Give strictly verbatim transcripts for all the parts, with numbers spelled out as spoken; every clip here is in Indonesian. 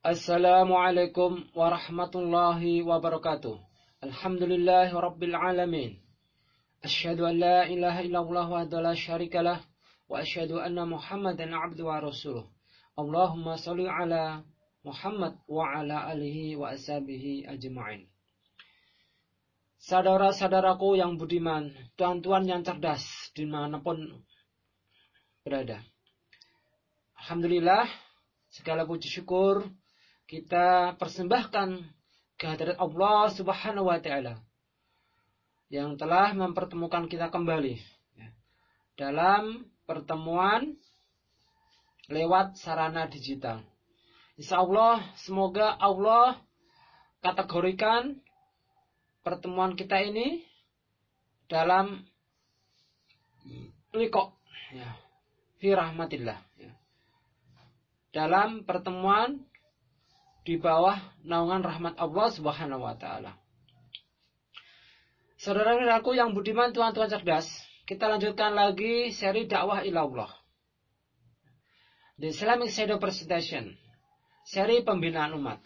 Assalamualaikum warahmatullahi wabarakatuh. Alhamdulillahi rabbil alamin. Asyhadu an la ilaha illallah wa la syarikalah wa asyhadu anna Muhammadan abduhu wa rasuluh. Allahumma shalli ala Muhammad wa ala alihi wa ashabihi ajma'in. Saudara-saudaraku yang budiman, tuan-tuan yang cerdas dimanapun berada. Alhamdulillah, segala puji syukur kita persembahkan kehadirat Allah Subhanahu wa taala yang telah mempertemukan kita kembali ya, dalam pertemuan lewat sarana digital. Insya Allah, semoga Allah kategorikan pertemuan kita ini dalam liqa ya, fi rahmatillah ya. Dalam pertemuan di bawah naungan rahmat Allah Subhanahu wa taala. Saudara-saudaraku yang budiman, tuan-tuan cerdas, kita lanjutkan lagi seri dakwah ilallah. The Islamic Shadow Presentation, seri pembinaan umat.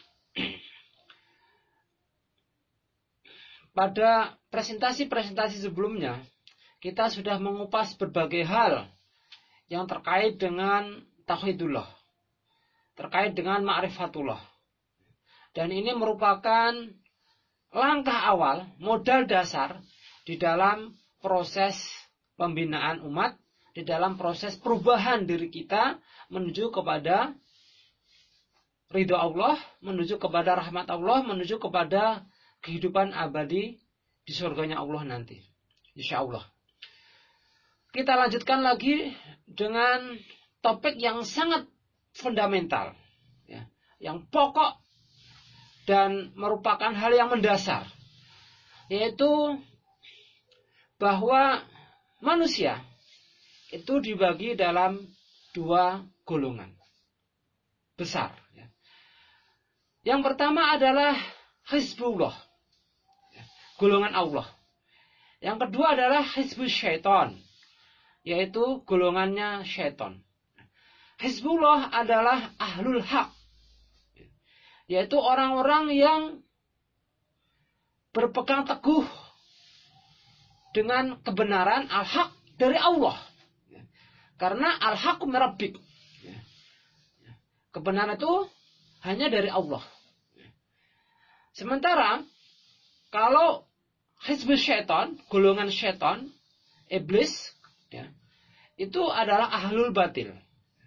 Pada presentasi-presentasi sebelumnya, kita sudah mengupas berbagai hal yang terkait dengan tauhidullah, terkait dengan ma'rifatullah. Dan ini merupakan langkah awal, modal dasar di dalam proses pembinaan umat, di dalam proses perubahan diri kita menuju kepada ridha Allah, menuju kepada rahmat Allah, menuju kepada kehidupan abadi di surganya Allah nanti. Insya Allah. Kita lanjutkan lagi dengan topik yang sangat fundamental, ya, yang pokok dan merupakan hal yang mendasar, yaitu bahwa manusia itu dibagi dalam dua golongan besar. Ya. Yang pertama adalah Hizbullah, ya, golongan Allah. Yang kedua adalah Hizbus Syaitan, yaitu golongannya syaitan. Hizbullah adalah ahlul haq, yaitu orang-orang yang berpegang teguh dengan kebenaran al-haq dari Allah. Karena al-haq min rabbik, kebenaran itu hanya dari Allah. Sementara kalau hizbus syaitan, golongan syaitan, iblis, ya, itu adalah ahlul batil,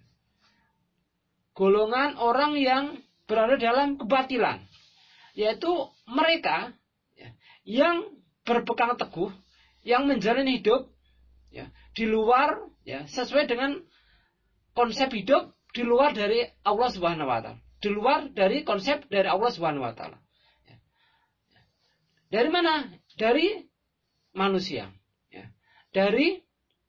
golongan orang yang berada dalam kebatilan, yaitu mereka ya, yang berpegang teguh, yang menjalani hidup ya, di luar ya, sesuai dengan konsep hidup di luar dari Allah Subhanahu wa taala, di luar dari konsep dari Allah Subhanahu wa taala. Ya. Dari mana? Dari manusia, ya. Dari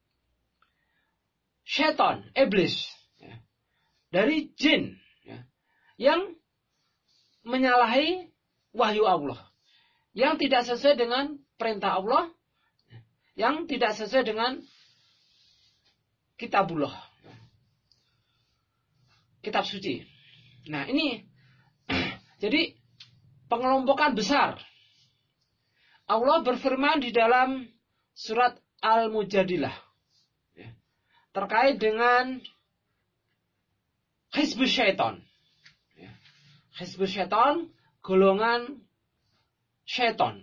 syaitan, iblis, ya. Dari jin, ya, yang menyalahi wahyu Allah, yang tidak sesuai dengan perintah Allah, yang tidak sesuai dengan kitabullah, kitab suci. Nah ini jadi pengelompokan besar. Allah berfirman di dalam surat Al-Mujadilah ya, terkait dengan Hizbus Syaitan. Hizbus Syaitan, golongan syaitan.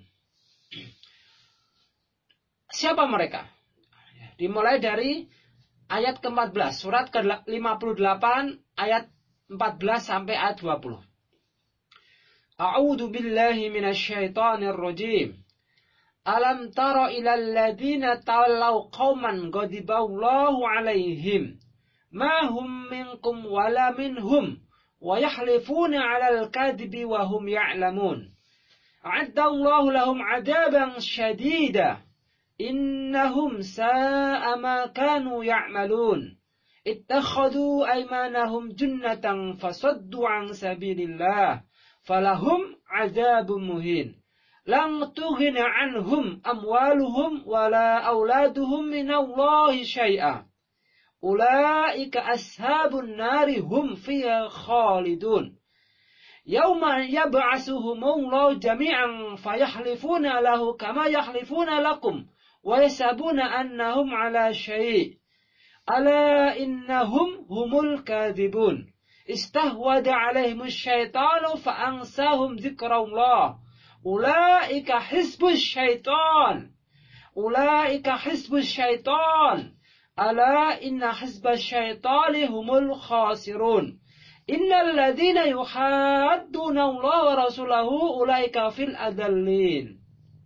Siapa mereka? Dimulai dari ayat ke empat belas, surat ke lima puluh delapan, ayat empat belas sampai ayat dua puluh. A'udzu billahi minasyaitonir rajim. Alam tara ilal ladzina tawallaw qauman ghadiballahu 'alaihim ma hum minkum wala minhum wa yahlifuna 'alal kadhibi wa hum ya'lamun. A'addallahu lahum 'adaban syadida innahum sa'a ma kanu ya'malun. Ittakhadhu aymanahum junnatan fasaddu 'an sabilillah falahum 'adzabun muhin. Lang tughina 'anhum amwaluhum wala auladuhum minallahi syai'a. Ulaika ashabun nari hum fiha khalidun. Yauma yab'atsuhumullahu jami'an fayahlifuna lahu kama yahlifuna lakum wa yasabuna annahum ala syai'. Ala innahum humul kadzibun. Istahwada 'alaihimus syaitanu fa'ansahum dzikrallah. Ulaika hizbus syaitan. Ulaika hizbus syaitan. Ala inna hizbas syaitani humul khasirun. Innal ladzina yuhadduna Allah wa rasulahu ulaika fil adallin.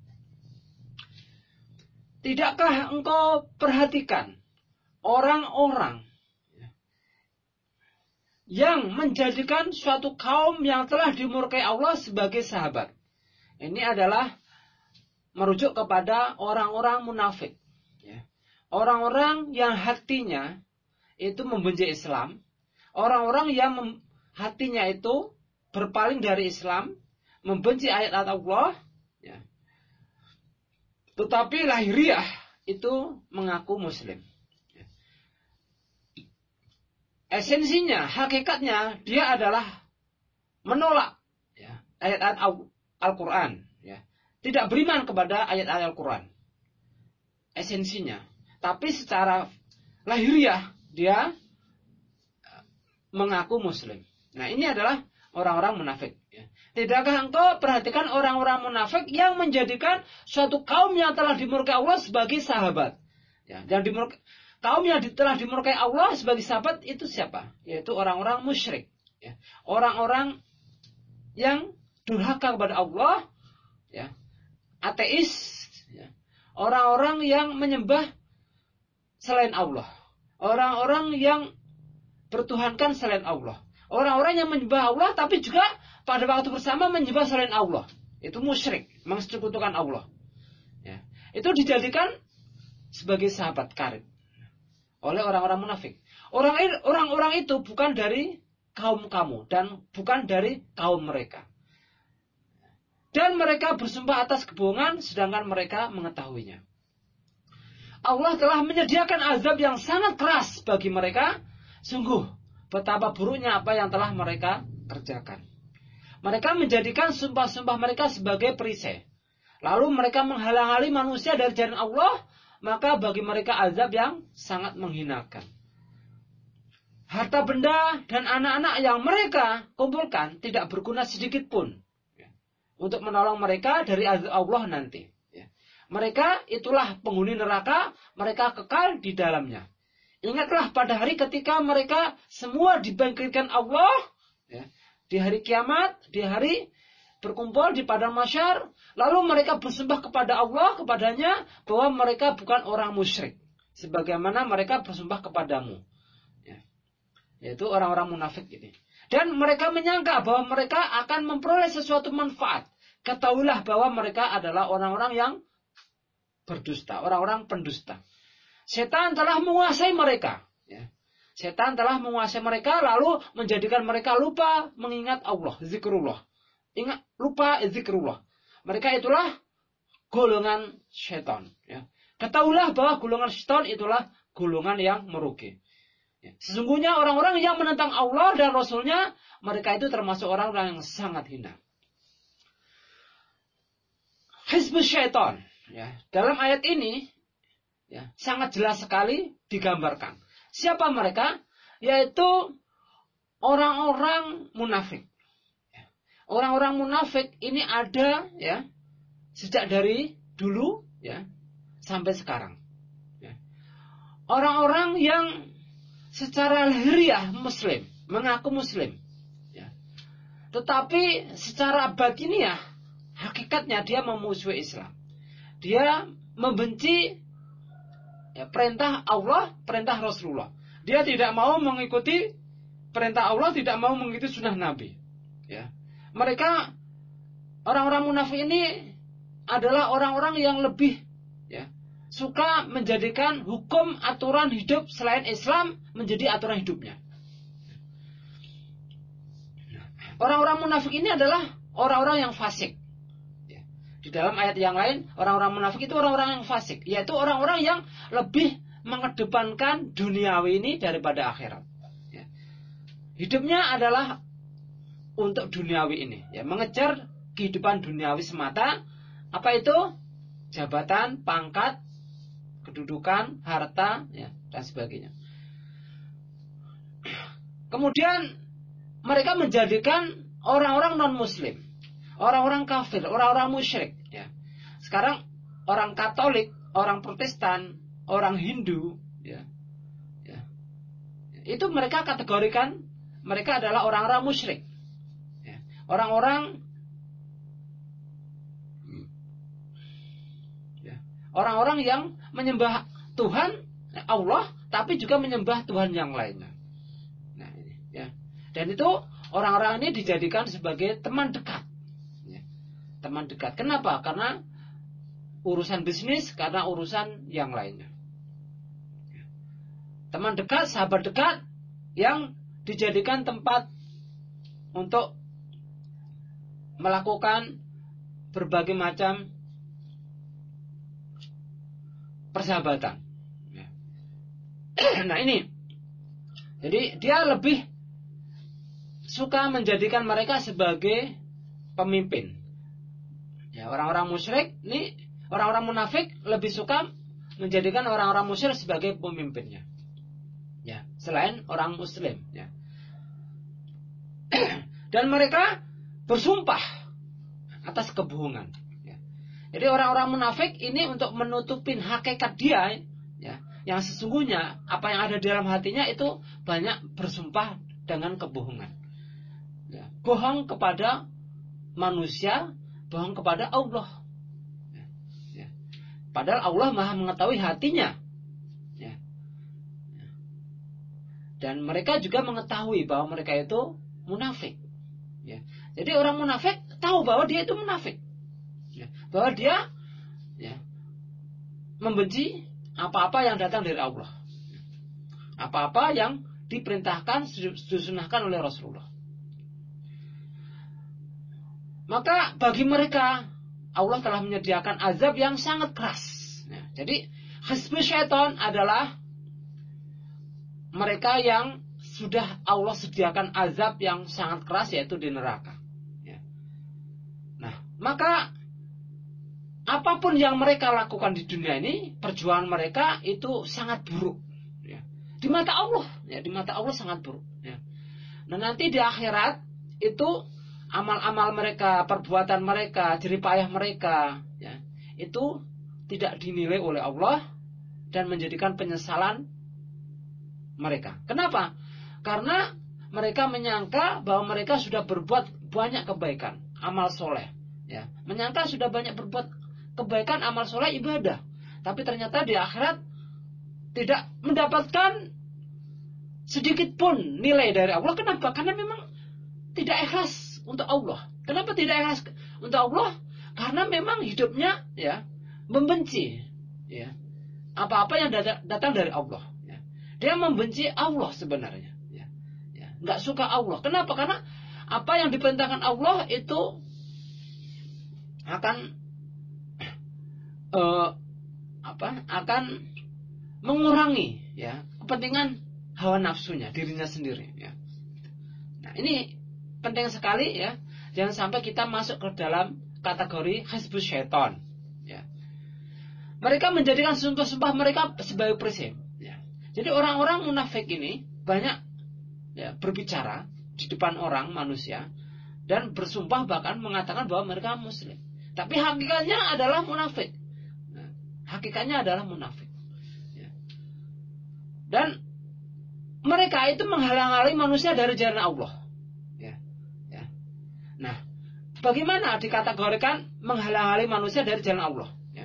Tidakkah engkau perhatikan orang-orang yang menjadikan suatu kaum yang telah dimurkai Allah sebagai sahabat? Ini adalah merujuk kepada orang-orang munafik. Orang-orang yang hatinya itu membenci Islam. Orang-orang yang mem- hatinya itu berpaling dari Islam, membenci ayat-ayat Allah, ya. Tetapi lahiriah itu mengaku Muslim. Ya. Esensinya, hakikatnya dia adalah menolak, ya, ayat-ayat Al-Quran, ya. Tidak beriman kepada ayat-ayat Al-Quran. Esensinya, tapi secara lahiriah dia mengaku Muslim. Nah, ini adalah orang-orang munafik. Ya. Tidakkah engkau perhatikan orang-orang munafik yang menjadikan suatu kaum yang telah dimurkai Allah sebagai sahabat? Ya, dan dimurkai, kaum yang telah dimurkai Allah sebagai sahabat itu siapa? Yaitu orang-orang musyrik. Ya. Orang-orang yang durhaka kepada Allah, ya. Ateis, ya. Orang-orang yang menyembah selain Allah. Orang-orang yang bertuhankan selain Allah. Orang-orang yang menyembah Allah tapi juga pada waktu bersama menyembah selain Allah. Itu musyrik, mensekutukan Allah. Ya. Itu dijadikan sebagai sahabat karib oleh orang-orang munafik. Orang-orang itu bukan dari kaum kamu dan bukan dari kaum mereka. Dan mereka bersumpah atas kebohongan sedangkan mereka mengetahuinya. Allah telah menyediakan azab yang sangat keras bagi mereka. Sungguh, betapa buruknya apa yang telah mereka kerjakan. Mereka menjadikan sumpah-sumpah mereka sebagai perisai. Lalu mereka menghalang-halangi manusia dari jalan Allah, maka bagi mereka azab yang sangat menghinakan. Harta benda dan anak-anak yang mereka kumpulkan tidak berguna sedikit pun untuk menolong mereka dari azab Allah nanti. Mereka itulah penghuni neraka, mereka kekal di dalamnya. Ingatlah pada hari ketika mereka semua dibangkitkan Allah, ya, di hari kiamat, di hari berkumpul di padang mahsyar, lalu mereka bersumpah kepada Allah, kepadanya, bahwa mereka bukan orang musyrik, sebagaimana mereka bersumpah kepadamu. Ya. Yaitu orang-orang munafik ini. Dan mereka menyangka bahwa mereka akan memperoleh sesuatu manfaat. Ketahuilah bahwa mereka adalah orang-orang yang berdusta, orang-orang pendusta. Setan telah menguasai mereka. Ya. Setan telah menguasai mereka lalu menjadikan mereka lupa mengingat Allah, zikrullah. Ingat, lupa zikrullah. Mereka itulah golongan setan. Ya. Ketahuilah bahwa golongan setan itulah golongan yang merugi. Ya. Sesungguhnya orang-orang yang menentang Allah dan Rasulnya, mereka itu termasuk orang-orang yang sangat hina. Hizbus syaitan. Ya. Dalam ayat ini, ya, sangat jelas sekali digambarkan. Siapa mereka? Yaitu orang-orang munafik. Orang-orang munafik ini ada, ya, sejak dari dulu, ya, sampai sekarang. Ya. Orang-orang yang secara lahiriah Muslim, mengaku Muslim, ya. Tetapi secara batiniah, hakikatnya dia memusuhi Islam. Dia membenci, ya, perintah Allah, perintah Rasulullah. Dia tidak mau mengikuti perintah Allah, tidak mau mengikuti sunnah Nabi. Ya. Mereka, orang-orang munafik ini adalah orang-orang yang lebih, ya, suka menjadikan hukum aturan hidup selain Islam menjadi aturan hidupnya. Orang-orang munafik ini adalah orang-orang yang fasik. Ya. Di dalam ayat yang lain, orang-orang munafik itu orang-orang yang fasik, yaitu orang-orang yang lebih mengedepankan duniawi ini daripada akhirat. Ya. Hidupnya adalah untuk duniawi ini, ya, mengejar kehidupan duniawi semata. Apa itu? Jabatan, pangkat, kedudukan, harta, ya, dan sebagainya. Kemudian mereka menjadikan orang-orang non-muslim, orang-orang kafir, orang-orang musyrik, ya. Sekarang orang Katolik, orang Protestan, orang Hindu, ya, ya, itu mereka kategorikan mereka adalah orang-orang musyrik, ya. Orang-orang ya, orang-orang yang menyembah Tuhan Allah, tapi juga menyembah Tuhan yang lainnya. Nah, ini, ya. Dan itu orang-orang ini dijadikan sebagai teman dekat, ya. Teman dekat. Kenapa? Karena urusan bisnis, karena urusan yang lainnya. Teman dekat, sahabat dekat yang dijadikan tempat untuk melakukan berbagai macam persahabatan. Nah ini, jadi dia lebih suka menjadikan mereka sebagai pemimpin. Ya, orang-orang musyrik ini, orang-orang munafik lebih suka menjadikan orang-orang musyrik sebagai pemimpinnya, ya, selain orang muslim, ya. Dan mereka bersumpah atas kebohongan, ya. Jadi orang-orang munafik ini untuk menutupin hakikat dia, ya, yang sesungguhnya apa yang ada di dalam hatinya itu banyak bersumpah dengan kebohongan, ya. Bohong kepada manusia, bohong kepada Allah. Padahal Allah Maha mengetahui hatinya, ya. Dan mereka juga mengetahui bahwa mereka itu munafik, ya. Jadi orang munafik tahu bahwa dia itu munafik, ya. Bahwa dia, ya, membenci apa-apa yang datang dari Allah, apa-apa yang diperintahkan, disunahkan oleh Rasulullah. Maka bagi mereka Allah telah menyediakan azab yang sangat keras. Ya, jadi hizbus syaitan adalah mereka yang sudah Allah sediakan azab yang sangat keras, yaitu di neraka. Ya. Nah, maka apapun yang mereka lakukan di dunia ini, perjuangan mereka itu sangat buruk. Ya. Di mata Allah, ya, di mata Allah sangat buruk. Ya. Nah nanti di akhirat itu amal-amal mereka, perbuatan mereka, jeripayah mereka, ya, itu tidak dinilai oleh Allah dan menjadikan penyesalan mereka. Kenapa? Karena mereka menyangka bahwa mereka sudah berbuat banyak kebaikan, amal soleh, ya. Menyangka sudah banyak berbuat kebaikan, amal soleh, ibadah. Tapi ternyata di akhirat tidak mendapatkan sedikit pun nilai dari Allah. Kenapa? Karena memang tidak ikhlas untuk Allah. Kenapa tidak ikhlas untuk Allah? Karena memang hidupnya, ya, membenci, ya, apa-apa yang datang dari Allah, ya. Dia membenci Allah sebenarnya, ya. Ya, nggak suka Allah. Kenapa? Karena apa yang diperintahkan Allah itu akan uh, apa? Akan mengurangi, ya, kepentingan hawa nafsunya, dirinya sendiri, ya. Nah ini penting sekali, ya. Jangan sampai kita masuk ke dalam kategori hizbus syaitan, ya. Mereka menjadikan sumpah-sumpah mereka sebagai prinsip, ya. Jadi orang-orang munafik ini banyak, ya, berbicara di depan orang manusia dan bersumpah bahkan mengatakan bahwa mereka muslim. Tapi hakikatnya adalah munafik. Nah, hakikatnya adalah munafik, ya. Dan mereka itu menghalang-halangi manusia dari jalan Allah. Nah, bagaimana dikategorikan menghalang-halangi manusia dari jalan Allah, ya.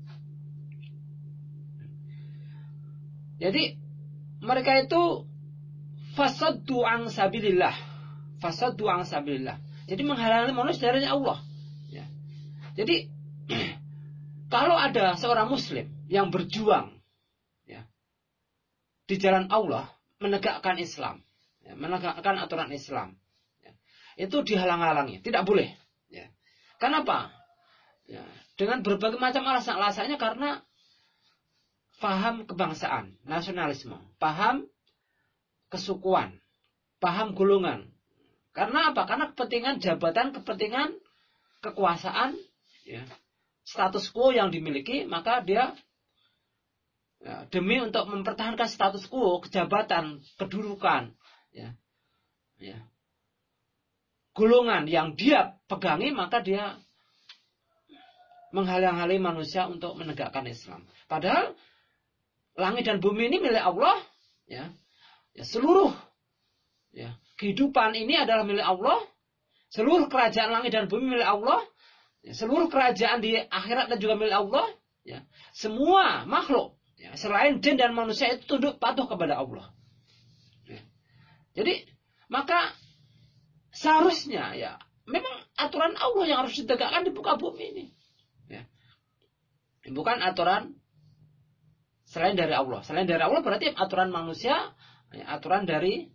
Jadi mereka itu fasaddu an sabilillah, fasaddu an sabilillah. Jadi menghalangi manusia dari Allah, ya. Jadi kalau ada seorang muslim yang berjuang, ya, di jalan Allah, menegakkan Islam, ya, menegakkan aturan Islam, itu dihalang-halangi, tidak boleh, ya. Kenapa? Ya, dengan berbagai macam alasan-alasannya, karena paham kebangsaan, nasionalisme, paham kesukuan, paham golongan, Karena apa? Karena kepentingan jabatan, kepentingan kekuasaan, ya, status quo yang dimiliki, maka dia ya, demi untuk mempertahankan status quo, kejabatan, kedudukan, ya, ya, golongan yang dia pegangi, maka dia menghalang-halangi manusia untuk menegakkan Islam. Padahal langit dan bumi ini milik Allah, ya, ya seluruh ya, kehidupan ini adalah milik Allah, seluruh kerajaan langit dan bumi milik Allah, ya, seluruh kerajaan di akhirat dan juga milik Allah, ya, semua makhluk, ya, selain jin dan manusia itu tunduk patuh kepada Allah. Ya. Jadi maka seharusnya ya memang aturan Allah yang harus ditegakkan di muka bumi ini. Ya. Bukan aturan selain dari Allah. Selain dari Allah berarti aturan manusia, ya, aturan dari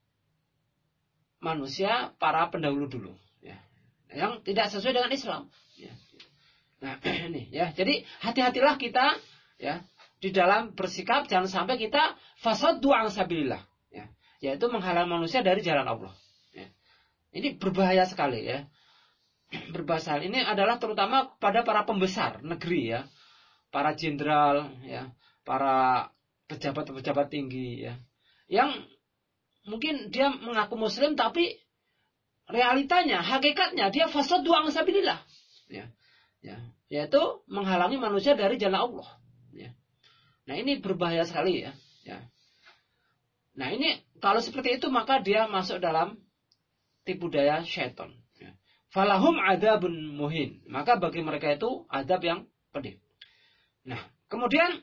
manusia para pendahulu dulu, ya, yang tidak sesuai dengan Islam. Ya. Nah ini ya, jadi hati-hatilah kita ya di dalam bersikap, jangan sampai kita fasaddu an sabilillah, ya, yaitu menghalang manusia dari jalan Allah. Ya. Ini berbahaya sekali ya. Berbahaya. Ini adalah terutama pada para pembesar negeri ya, para jenderal ya, para pejabat-pejabat tinggi ya, yang mungkin dia mengaku muslim tapi realitanya, hakikatnya dia fasaddu an sabilillah, ya, ya, yaitu menghalangi manusia dari jalan Allah. Ya. Nah ini berbahaya sekali ya, ya. Nah ini kalau seperti itu maka dia masuk dalam tipu daya syaitan. Ya. Falahum adzabun muhin, maka bagi mereka itu azab yang pedih. Nah kemudian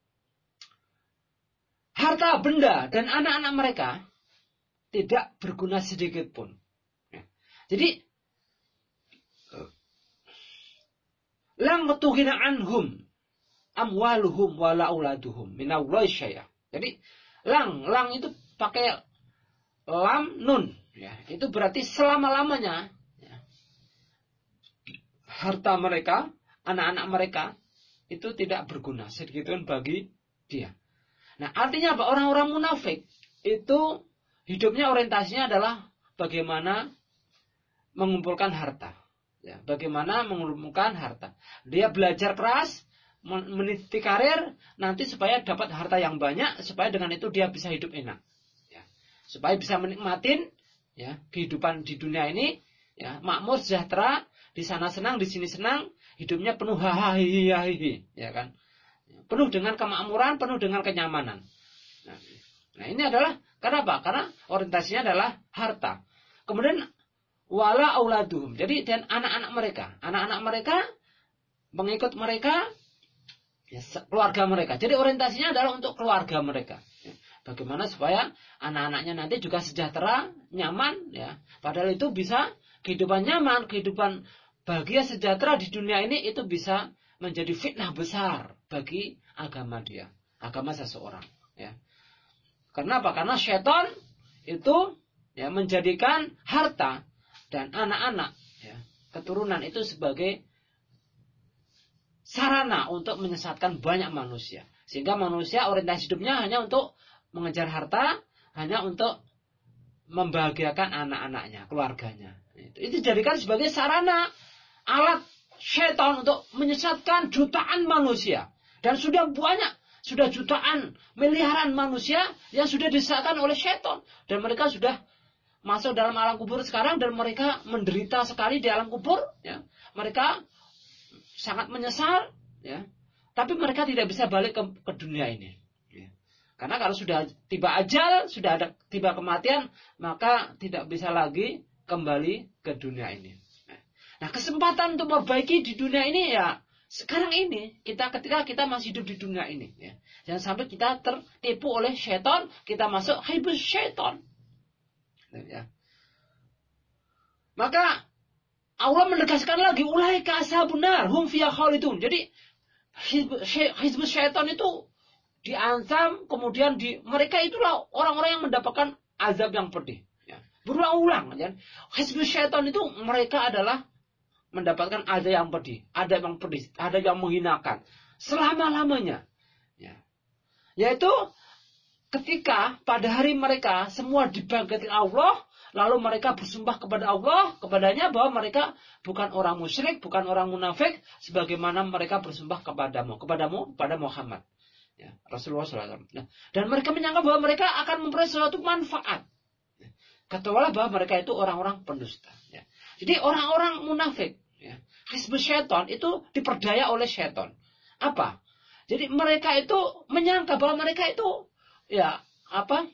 harta benda dan anak-anak mereka tidak berguna sedikit pun. Ya. Jadi lang tughina anhum amwaluhum wala auladuhum minallahi syai'ah. Jadi lang, lang itu pakai lam nun, ya. Itu berarti selama-lamanya ya, harta mereka, anak-anak mereka itu tidak berguna sedikit pun bagi dia. Nah, artinya apa? Orang-orang munafik itu hidupnya orientasinya adalah bagaimana mengumpulkan harta. Ya, bagaimana mengumpulkan harta. Dia belajar keras, meniti karir, nanti supaya dapat harta yang banyak, supaya dengan itu dia bisa hidup enak. Ya, supaya bisa menikmatin ya, kehidupan di dunia ini, ya, makmur, sejahtera, di sana senang, di sini senang, hidupnya penuh hahaha, ya kan? Penuh dengan kemakmuran, penuh dengan kenyamanan. Nah, nah ini adalah kenapa? Karena orientasinya adalah harta. Kemudian wala auladuhum. Jadi dan anak-anak mereka, anak-anak mereka, pengikut mereka, ya, keluarga mereka. Jadi orientasinya adalah untuk keluarga mereka. Ya. Bagaimana supaya anak-anaknya nanti juga sejahtera, nyaman, ya. Padahal itu bisa kehidupan nyaman, kehidupan bahagia, sejahtera di dunia ini itu bisa menjadi fitnah besar bagi agama dia, agama seseorang. Ya. Karena apa? Karena syaitan itu ya menjadikan harta dan anak-anak, ya, keturunan itu sebagai sarana untuk menyesatkan banyak manusia. Sehingga manusia orientasi hidupnya hanya untuk mengejar harta, hanya untuk membahagiakan anak-anaknya, keluarganya. Itu, itu dijadikan sebagai sarana, alat syaitan untuk menyesatkan jutaan manusia. Dan sudah banyak, sudah jutaan, miliaran manusia yang sudah disesatkan oleh syaitan. Dan mereka sudah masuk dalam alam kubur sekarang dan mereka menderita sekali di alam kubur. Ya. Mereka sangat menyesal. Ya. Tapi mereka tidak bisa balik ke, ke dunia ini. Ya. Karena kalau sudah tiba ajal, sudah ada tiba kematian, maka tidak bisa lagi kembali ke dunia ini. Nah, kesempatan untuk memperbaiki di dunia ini ya sekarang ini, kita ketika kita masih hidup di dunia ini, ya. Jangan sampai kita tertipu oleh syaitan, kita masuk hibus syaitan. Ya. Maka Allah menegaskan lagi ulaika ashabun nar hum fiha khalidun. Jadi hizbus syaitan itu diancam, kemudian di mereka itulah orang-orang yang mendapatkan azab yang pedih. Ya. Berulang-ulang. Ya. Hizbus syaitan itu mereka adalah mendapatkan ada yang pedih, ada yang pedih, ada yang menghinakan selama-lamanya. Ya. Yaitu ketika pada hari mereka semua dibangkitkan Allah, lalu mereka bersumpah kepada Allah, kepadanya bahwa mereka bukan orang musyrik, bukan orang munafik, sebagaimana mereka bersumpah kepadamu, kepadamu, pada Muhammad. Ya, Rasulullah shallallahu alaihi wasallam. Nah, dan mereka menyangka bahwa mereka akan memperoleh suatu manfaat. Ketahuilah bahwa mereka itu orang-orang pendusta. Ya. Jadi orang-orang munafik, ya, hizbus syaitan itu diperdaya oleh syaitan. Apa? Jadi mereka itu menyangka bahwa mereka itu, ya apa?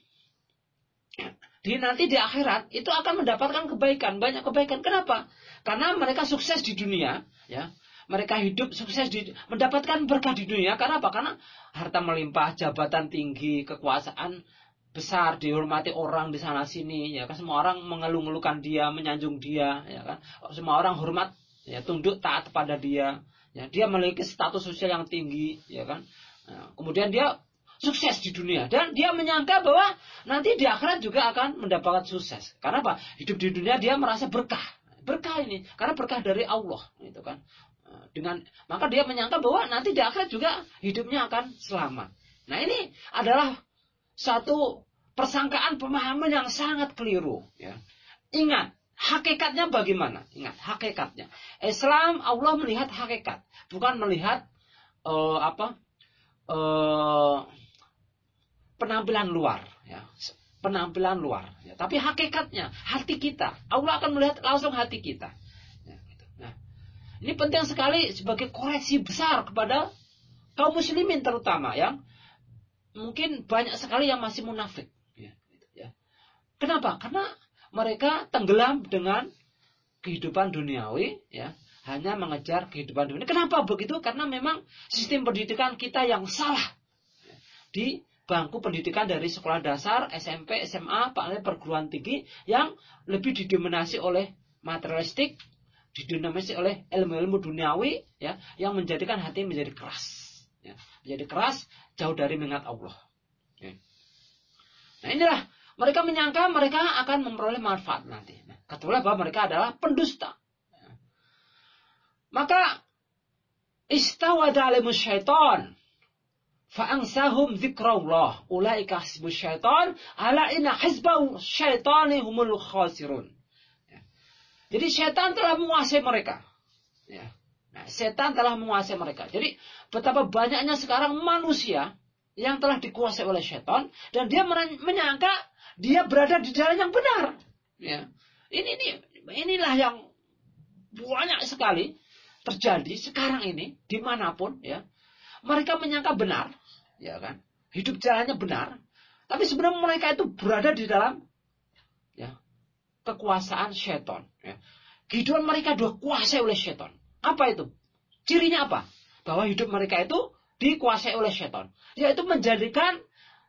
Di nanti di akhirat itu akan mendapatkan kebaikan, banyak kebaikan. Kenapa? Karena mereka sukses di dunia, ya. Mereka hidup sukses di mendapatkan berkah di dunia. Karena apa? Karena harta melimpah, jabatan tinggi, kekuasaan besar, dihormati orang di sana sini, ya kan, semua orang mengeluh-ngeluhkan dia, menyanjung dia, ya kan. Semua orang hormat, ya, tunduk taat kepada dia. Ya, dia memiliki status sosial yang tinggi, ya kan. Nah, kemudian dia sukses di dunia dan dia menyangka bahwa nanti di akhirat juga akan mendapatkan sukses. Karena apa? Hidup di dunia dia merasa berkah. Berkah ini karena berkah dari Allah, gitu kan. Dengan maka dia menyangka bahwa nanti di akhirat juga hidupnya akan selamat. Nah, ini adalah satu persangkaan pemahaman yang sangat keliru, ya. Ingat, hakikatnya bagaimana? Ingat, hakikatnya. Islam, Allah melihat hakikat, bukan melihat uh, apa? Uh, penampilan luar, ya. Penampilan luar, ya. Tapi hakikatnya, hati kita. Allah akan melihat langsung hati kita. Ya, gitu. Nah, ini penting sekali sebagai koreksi besar kepada kaum muslimin terutama yang mungkin banyak sekali yang masih munafik. Ya, gitu, ya. Kenapa? Karena mereka tenggelam dengan kehidupan duniawi, ya, hanya mengejar kehidupan dunia. Kenapa begitu? Karena memang sistem pendidikan kita yang salah. Di bangku pendidikan dari sekolah dasar, S M P, S M A, perguruan tinggi yang lebih didominasi oleh materialistik, didominasi oleh ilmu-ilmu duniawi, ya, yang menjadikan hati menjadi keras, ya, menjadi keras, jauh dari mengingat Allah. Ya. Nah, inilah mereka menyangka mereka akan memperoleh manfaat nanti. Nah, ketahuilah bahwa mereka adalah pendusta. Ya. Maka istawada alimus syaitan fa'angsahum dzikrullah ulaika hizbus syaitan ala inna hizbus syaitani humul khasirun. Ya. Jadi syaitan telah menguasai mereka. Ya. Nah, setan telah menguasai mereka. Jadi betapa banyaknya sekarang manusia yang telah dikuasai oleh syaitan dan dia menyangka dia berada di jalan yang benar. Ya. Ini, ini inilah yang banyak sekali terjadi sekarang ini dimanapun, ya. Mereka menyangka benar, ya kan, hidup jalannya benar, tapi sebenarnya mereka itu berada di dalam, ya, kekuasaan syaitan. Ya. Kehidupan mereka dikuasai oleh syaitan. Apa itu? Cirinya apa? Bahwa hidup mereka itu dikuasai oleh syaitan, yaitu menjadikan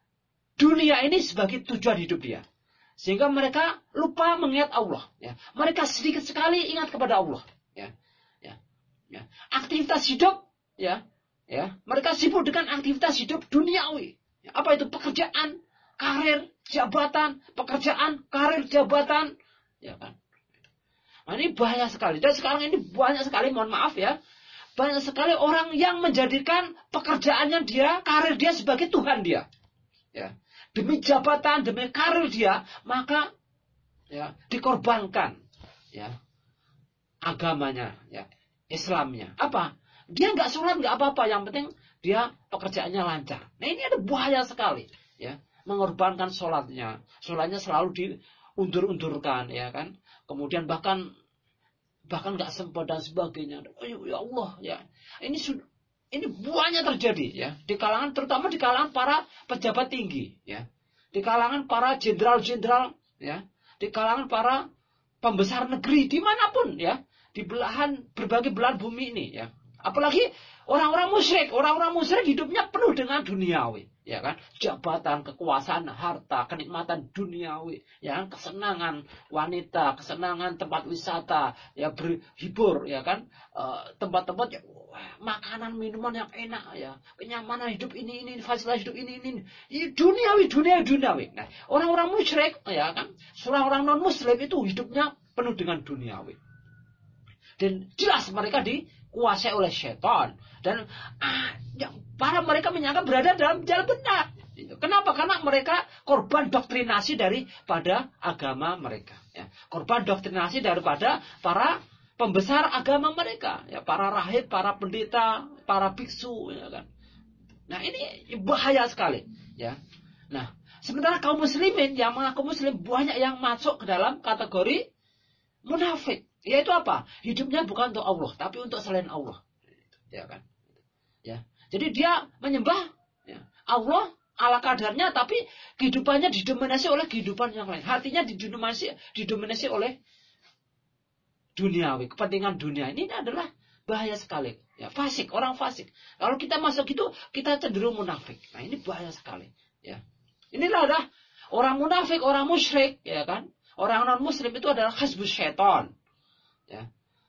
dunia ini sebagai tujuan hidup dia, sehingga mereka lupa mengingat Allah. Ya. Mereka sedikit sekali ingat kepada Allah. Ya. Ya. Ya. Aktivitas hidup, ya. Ya, mereka sibuk dengan aktivitas hidup duniawi. Ya, apa itu? Pekerjaan, karir, jabatan, pekerjaan, karir, jabatan, ya kan? Nah, ini bahaya sekali. Dan sekarang ini banyak sekali, mohon maaf ya, banyak sekali orang yang menjadikan pekerjaannya dia, karir dia sebagai Tuhan dia. Ya, demi jabatan, demi karir dia, maka, ya, dikorbankan, ya, agamanya, ya, Islamnya. Apa? Dia nggak sholat nggak apa-apa, yang penting dia pekerjaannya lancar. Nah, ini ada bahaya sekali, ya, mengorbankan sholatnya, sholatnya selalu diundur-undurkan, ya kan. Kemudian bahkan bahkan nggak sempat dan sebagainya. Oh, ya Allah, ya, ini sudah ini banyak terjadi, ya, di kalangan, terutama di kalangan para pejabat tinggi, ya, di kalangan para jenderal-jenderal, ya, di kalangan para pembesar negeri dimanapun, ya, di belahan berbagai belahan bumi ini, ya. Apalagi orang-orang musyrik, orang-orang musyrik hidupnya penuh dengan duniawi, ya kan? Jabatan, kekuasaan, harta, kenikmatan duniawi, ya, kesenangan wanita, kesenangan tempat wisata, ya, berhibur, ya kan? E, tempat-tempat, ya, makanan, minuman yang enak, ya, kenyamanan hidup ini ini, fasilitas hidup ini ini, ini duniawi, duniawi, duniawi. Nah, orang-orang musyrik, ya kan? Orang-orang non muslim itu hidupnya penuh dengan duniawi. Dan jelas mereka dikuasai oleh syaitan. Dan ah, ya, para mereka menyangka berada dalam jalan benar. Kenapa? Karena mereka korban doktrinasi daripada agama mereka. Ya. Korban doktrinasi daripada para pembesar agama mereka. Ya, para rahib, para pendeta, para biksu. Ya kan? Nah ini bahaya sekali. Ya. Nah sementara kaum muslimin yang mengaku muslim banyak yang masuk ke dalam kategori munafik. Yaitu apa? Hidupnya bukan untuk Allah, tapi untuk selain Allah. Ya kan? Ya. Jadi dia menyembah ya, Allah ala kadarnya, tapi kehidupannya didominasi oleh kehidupan yang lain. Hatinya didominasi, didominasi oleh duniawi, kepentingan dunia. Ini adalah bahaya sekali. Ya, fasik, orang fasik. Kalau kita masuk itu, kita cenderung munafik. Nah, ini bahaya sekali. Ya. Inilah adalah orang munafik, orang musyrik, ya kan? Orang non muslim itu adalah hasbus syaitan. Ya.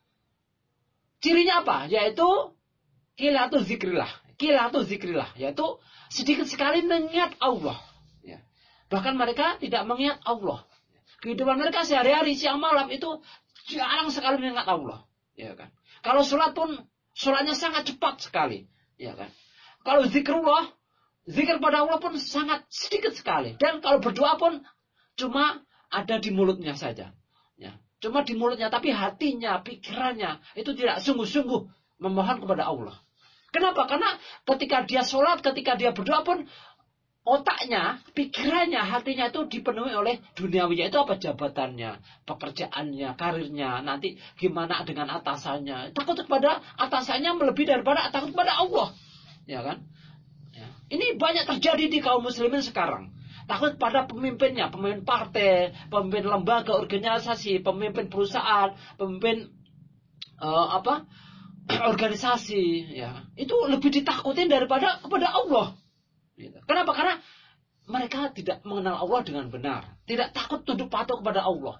Cirinya apa? Yaitu kilatu zikrillah. Kilatu zikrillah, yaitu sedikit sekali mengingat Allah. Ya. Bahkan mereka tidak mengingat Allah. Kehidupan mereka sehari-hari, siang malam itu jarang sekali mengingat Allah. Ya kan? Kalau sholat pun, sholatnya sangat cepat sekali. Ya kan? Kalau zikrullah, zikir pada Allah pun sangat sedikit sekali. Dan kalau berdoa pun cuma ada di mulutnya saja. Ya. Cuma di mulutnya, tapi hatinya, pikirannya itu tidak sungguh-sungguh memohon kepada Allah. Kenapa? Karena ketika dia sholat, ketika dia berdoa pun otaknya, pikirannya, hatinya itu dipenuhi oleh duniawinya. Itu apa? Jabatannya, pekerjaannya, karirnya, nanti gimana dengan atasannya. Takut kepada atasannya melebihi daripada takut kepada Allah. Ya kan? Ya. Ini banyak terjadi di kaum muslimin sekarang. Takut pada pemimpinnya, pemimpin partai, pemimpin lembaga, organisasi, pemimpin perusahaan, pemimpin uh, apa? organisasi, ya, itu lebih ditakutin daripada kepada Allah. Kenapa? Karena mereka tidak mengenal Allah dengan benar, tidak takut tunduk patuh kepada Allah.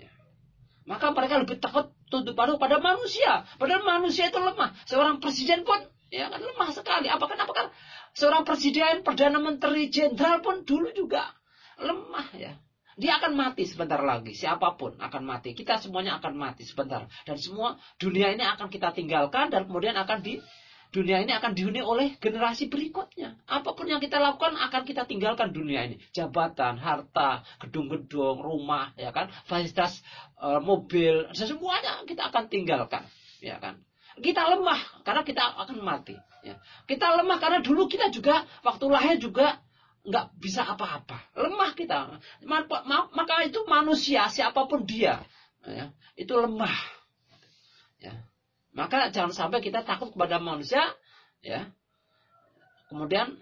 Maka mereka lebih takut tunduk patuh pada manusia. Padahal manusia itu lemah. Seorang presiden pun ya kan lemah sekali. Apa kenapa? Kan seorang presiden, perdana menteri, jenderal pun dulu juga lemah ya. Dia akan mati sebentar lagi. Siapapun akan mati. Kita semuanya akan mati sebentar. Dan semua dunia ini akan kita tinggalkan. Dan kemudian akan di dunia ini akan dihuni oleh generasi berikutnya. Apapun yang kita lakukan akan kita tinggalkan dunia ini. Jabatan, harta, gedung-gedung, rumah, ya kan, fasilitas e, mobil, semuanya kita akan tinggalkan, ya kan. Kita lemah karena kita akan mati. Ya. Kita lemah karena dulu kita juga waktu lahir juga nggak bisa apa-apa, lemah kita. Maka itu manusia siapapun dia, ya, itu lemah. Ya. Maka jangan sampai kita takut kepada manusia, ya. Kemudian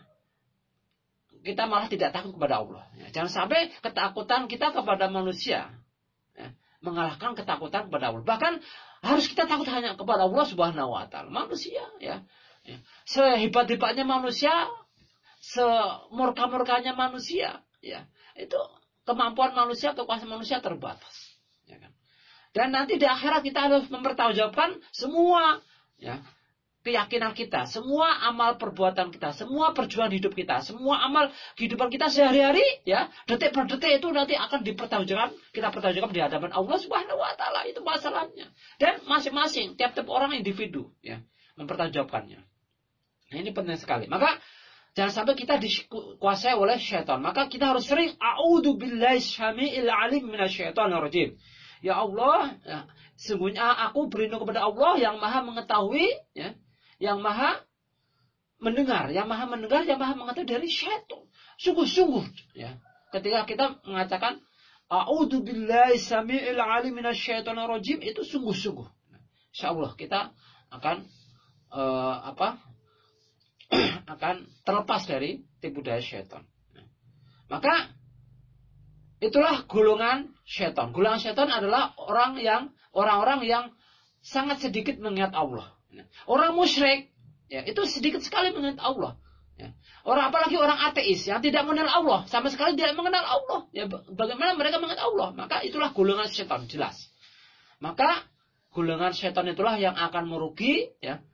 kita malah tidak takut kepada Allah. Ya. Jangan sampai ketakutan kita kepada manusia ya, mengalahkan ketakutan kepada Allah. Bahkan harus kita takut hanya kepada Allah Subhanahu Wa Taala. Manusia, ya, ya. Sehebat-hebatnya manusia, semurka-murkanya manusia, ya, itu kemampuan manusia, kekuasaan manusia terbatas. Ya kan? Dan nanti di akhirat kita harus mempertanggungjawabkan semua ya, keyakinan kita, semua amal perbuatan kita, semua perjuangan hidup kita, semua amal kehidupan kita sehari-hari, ya, detik per detik itu nanti akan dipertanggungjawabkan, kita pertanggungjawabkan di hadapan Allah Subhanahu Wa Taala. Itu masalahnya. Dan masing-masing, tiap-tiap orang individu, ya, mempertanggungjawabkannya. Nah, ini penting sekali. Maka jangan sampai kita dikuasai oleh syaitan. Maka kita harus sering a'udzu billahi syami'il alim minasyaitonir rajim. Ya Allah, ya, sungguhnya aku berlindung kepada Allah yang Maha mengetahui, ya, yang Maha mendengar, yang Maha mendengar, yang Maha mengetahui dari syaitan. Sungguh-sungguh, ya. Ketika kita mengatakan a'udzu billahi syami'il alim minasyaitonir rajim, itu sungguh-sungguh. Insyaallah kita akan uh, apa? akan terlepas dari tipu daya syaitan. Maka itulah golongan syaitan. Golongan syaitan adalah orang yang orang-orang yang sangat sedikit mengingat Allah. Orang musyrik, ya, itu sedikit sekali mengingat Allah. Ya. Orang apalagi orang ateis yang tidak mengenal Allah, sama sekali tidak mengenal Allah. Ya, bagaimana mereka mengingat Allah? Maka itulah golongan syaitan, jelas. Maka golongan syaitan itulah yang akan merugi, ya.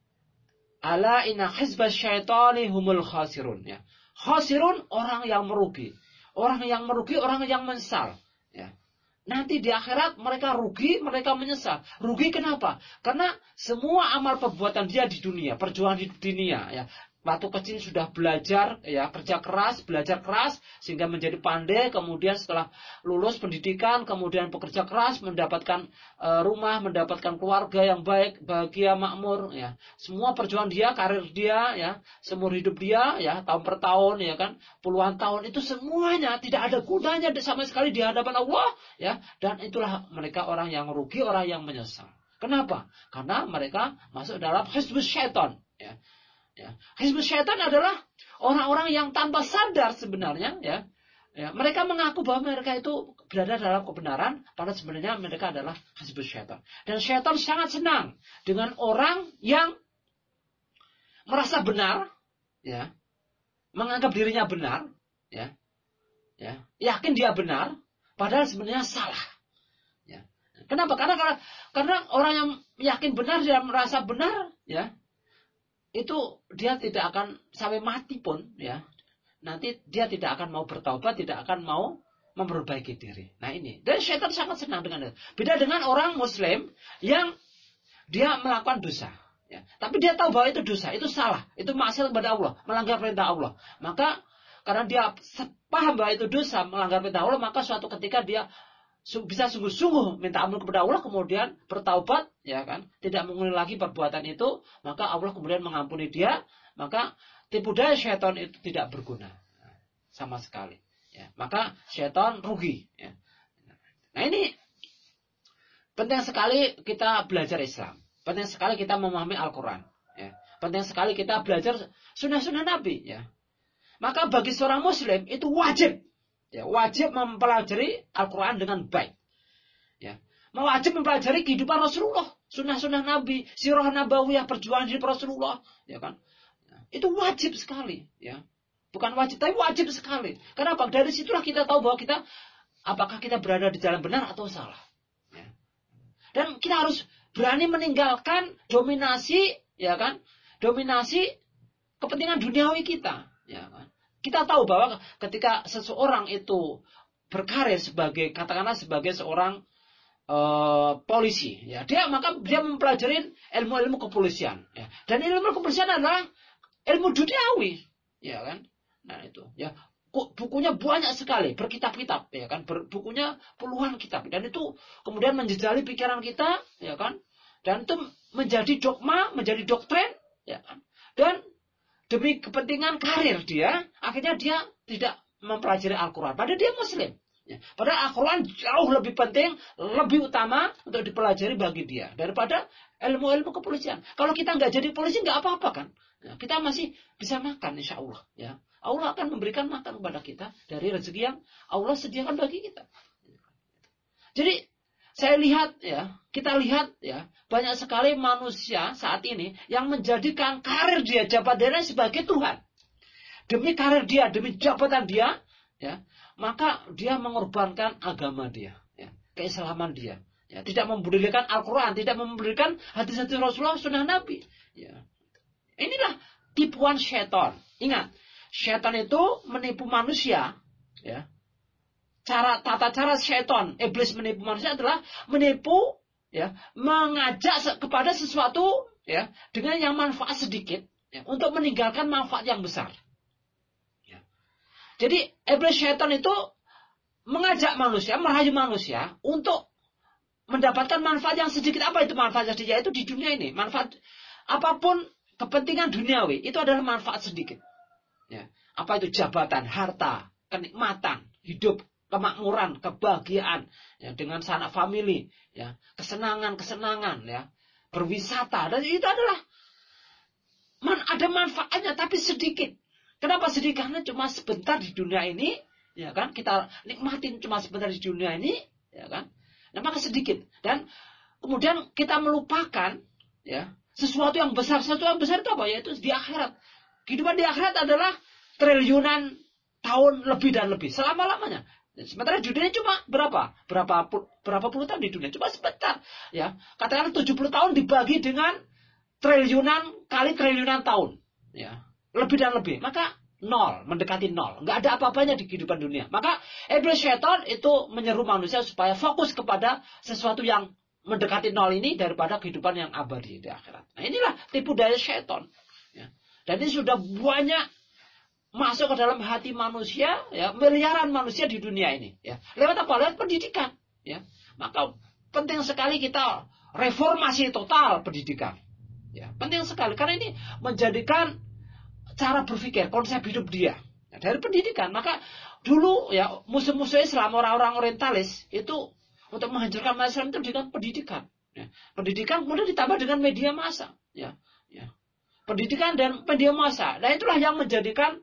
Ala inna hizbas syaitani humul khasirun, ya. Khasirun orang yang merugi. Orang yang merugi, orang yang menyesal, ya. Nanti di akhirat mereka rugi, mereka menyesal. Rugi kenapa? Karena semua amal perbuatan dia di dunia, perjuangan di dunia, ya, waktu kecil sudah belajar, ya kerja keras, belajar keras sehingga menjadi pandai, kemudian setelah lulus pendidikan, kemudian bekerja keras, mendapatkan uh, rumah, mendapatkan keluarga yang baik, bahagia, makmur, ya. Semua perjuangan dia, karir dia, ya, seumur hidup dia, ya, tahun per tahun, ya kan, puluhan tahun itu semuanya tidak ada gunanya sama sekali di hadapan Allah, ya. Dan itulah mereka orang yang rugi, orang yang menyesal. Kenapa? Karena mereka masuk dalam hizbus syaitan, ya. Ya. Hizbus syaitan adalah orang-orang yang tanpa sadar sebenarnya, ya, ya, mereka mengaku bahwa mereka itu berada dalam kebenaran, padahal sebenarnya mereka adalah hizbus syaitan. Dan syaitan sangat senang dengan orang yang merasa benar, ya, menganggap dirinya benar, ya, ya, yakin dia benar, padahal sebenarnya salah. Ya. Kenapa? Karena karena orang yang yakin benar, dia merasa benar, ya, itu dia tidak akan sampai mati pun, ya, nanti dia tidak akan mau bertaubat, tidak akan mau memperbaiki diri. Nah ini, dan syaitan sangat senang dengan itu. Beda dengan orang Muslim yang dia melakukan dosa, ya, tapi dia tahu bahwa itu dosa, itu salah, itu maksiat kepada Allah, melanggar perintah Allah. Maka karena dia paham bahwa itu dosa, melanggar perintah Allah, maka suatu ketika dia bisa sungguh-sungguh minta ampun kepada Allah, kemudian bertaubat, ya kan, tidak mengulangi lagi perbuatan itu, maka Allah kemudian mengampuni dia, maka tipu daya syaitan itu tidak berguna sama sekali, ya. Maka syaitan rugi, ya. Nah ini penting sekali kita belajar Islam, penting sekali kita memahami Al-Quran, ya. Penting sekali kita belajar sunnah-sunnah Nabi, ya. Maka bagi seorang Muslim itu wajib, ya, wajib mempelajari Al-Quran dengan baik, ya. Wajib mempelajari kehidupan Rasulullah, sunnah-sunnah Nabi, sirah nabawiyah, perjuangan hidup Rasulullah, ya kan. Itu wajib sekali, ya. Bukan wajib, tapi wajib sekali. Kenapa? Dari situlah kita tahu bahwa kita, apakah kita berada di jalan benar atau salah, ya. Dan kita harus berani meninggalkan dominasi, ya kan, dominasi kepentingan duniawi kita, ya kan. Kita tahu bahwa ketika seseorang itu berkarir sebagai, katakanlah sebagai seorang uh, polisi, ya, dia maka dia mempelajari ilmu-ilmu kepolisian, ya. Dan ilmu kepolisian adalah ilmu duniawi, ya kan. Nah itu, ya, bukunya banyak sekali, berkitab-kitab, ya kan, Ber, bukunya puluhan kitab, dan itu kemudian menjejali pikiran kita, ya kan, dan itu menjadi dogma, menjadi doktrin, ya kan, dan demi kepentingan karir dia, akhirnya dia tidak mempelajari Al-Quran. Padahal dia Muslim, ya. Padahal Al-Quran jauh lebih penting, lebih utama untuk dipelajari bagi dia daripada ilmu-ilmu kepolisian. Kalau kita nggak jadi polisi nggak apa-apa kan, ya, kita masih bisa makan, insya Allah, ya. Allah akan memberikan makan kepada kita dari rezeki yang Allah sediakan bagi kita. Jadi saya lihat, ya, kita lihat, ya, banyak sekali manusia saat ini yang menjadikan karir dia, jabatannya sebagai Tuhan. Demi karir dia, demi jabatan dia, ya, maka dia mengorbankan agama dia, ya, keislaman dia, ya, tidak mempedulikan Al-Quran, tidak mempedulikan hadis-hadis Rasulullah, sunnah Nabi, ya. Inilah tipuan syaitan. Ingat, syaitan itu menipu manusia, ya. Cara tata cara syaitan, iblis menipu manusia adalah menipu, ya, mengajak kepada sesuatu, ya, dengan yang manfaat sedikit, ya, untuk meninggalkan manfaat yang besar. Ya. Jadi iblis syaitan itu mengajak manusia, merayu manusia untuk mendapatkan manfaat yang sedikit. Apa itu manfaat yang sedikit? Yaitu di dunia ini, manfaat apapun kepentingan duniawi itu adalah manfaat sedikit. Ya. Apa itu jabatan, harta, kenikmatan, hidup, kemakmuran, kebahagiaan, ya, dengan sanak famili, ya, kesenangan-kesenangan, ya, berwisata, dan itu adalah man, ada manfaatnya tapi sedikit. Kenapa sedikit? Karena cuma sebentar di dunia ini, ya kan, kita nikmatin cuma sebentar di dunia ini, ya kan, nah maka sedikit, dan kemudian kita melupakan, ya, sesuatu yang besar. Sesuatu yang besar itu apa? Yaitu di akhirat. Kehidupan di akhirat adalah triliunan tahun lebih dan lebih, selama-lamanya. Sementara dunia cuma berapa? Berapa berapa puluh tahun di dunia? Cuma sebentar, ya. Katakanlah tujuh puluh tahun dibagi dengan triliunan kali triliunan tahun, ya. Lebih dan lebih. Maka nol, mendekati nol. Enggak ada apa-apanya di kehidupan dunia. Maka iblis syaitan itu menyeru manusia supaya fokus kepada sesuatu yang mendekati nol ini daripada kehidupan yang abadi di akhirat. Nah, inilah tipu daya syaitan, ya. Dan ini sudah banyak masuk ke dalam hati manusia, ya, miliaran manusia di dunia ini, ya. Lewat apa? Lewat pendidikan, ya. Maka penting sekali kita reformasi total pendidikan, ya. Penting sekali karena ini menjadikan cara berpikir, konsep hidup dia, ya, dari pendidikan. Maka dulu, ya, musuh-musuh Islam, orang-orang orientalis itu untuk menghancurkan umat Islam itu dengan pendidikan, ya. Pendidikan kemudian ditambah dengan media massa, ya, ya. Pendidikan dan media massa. Nah, itulah yang menjadikan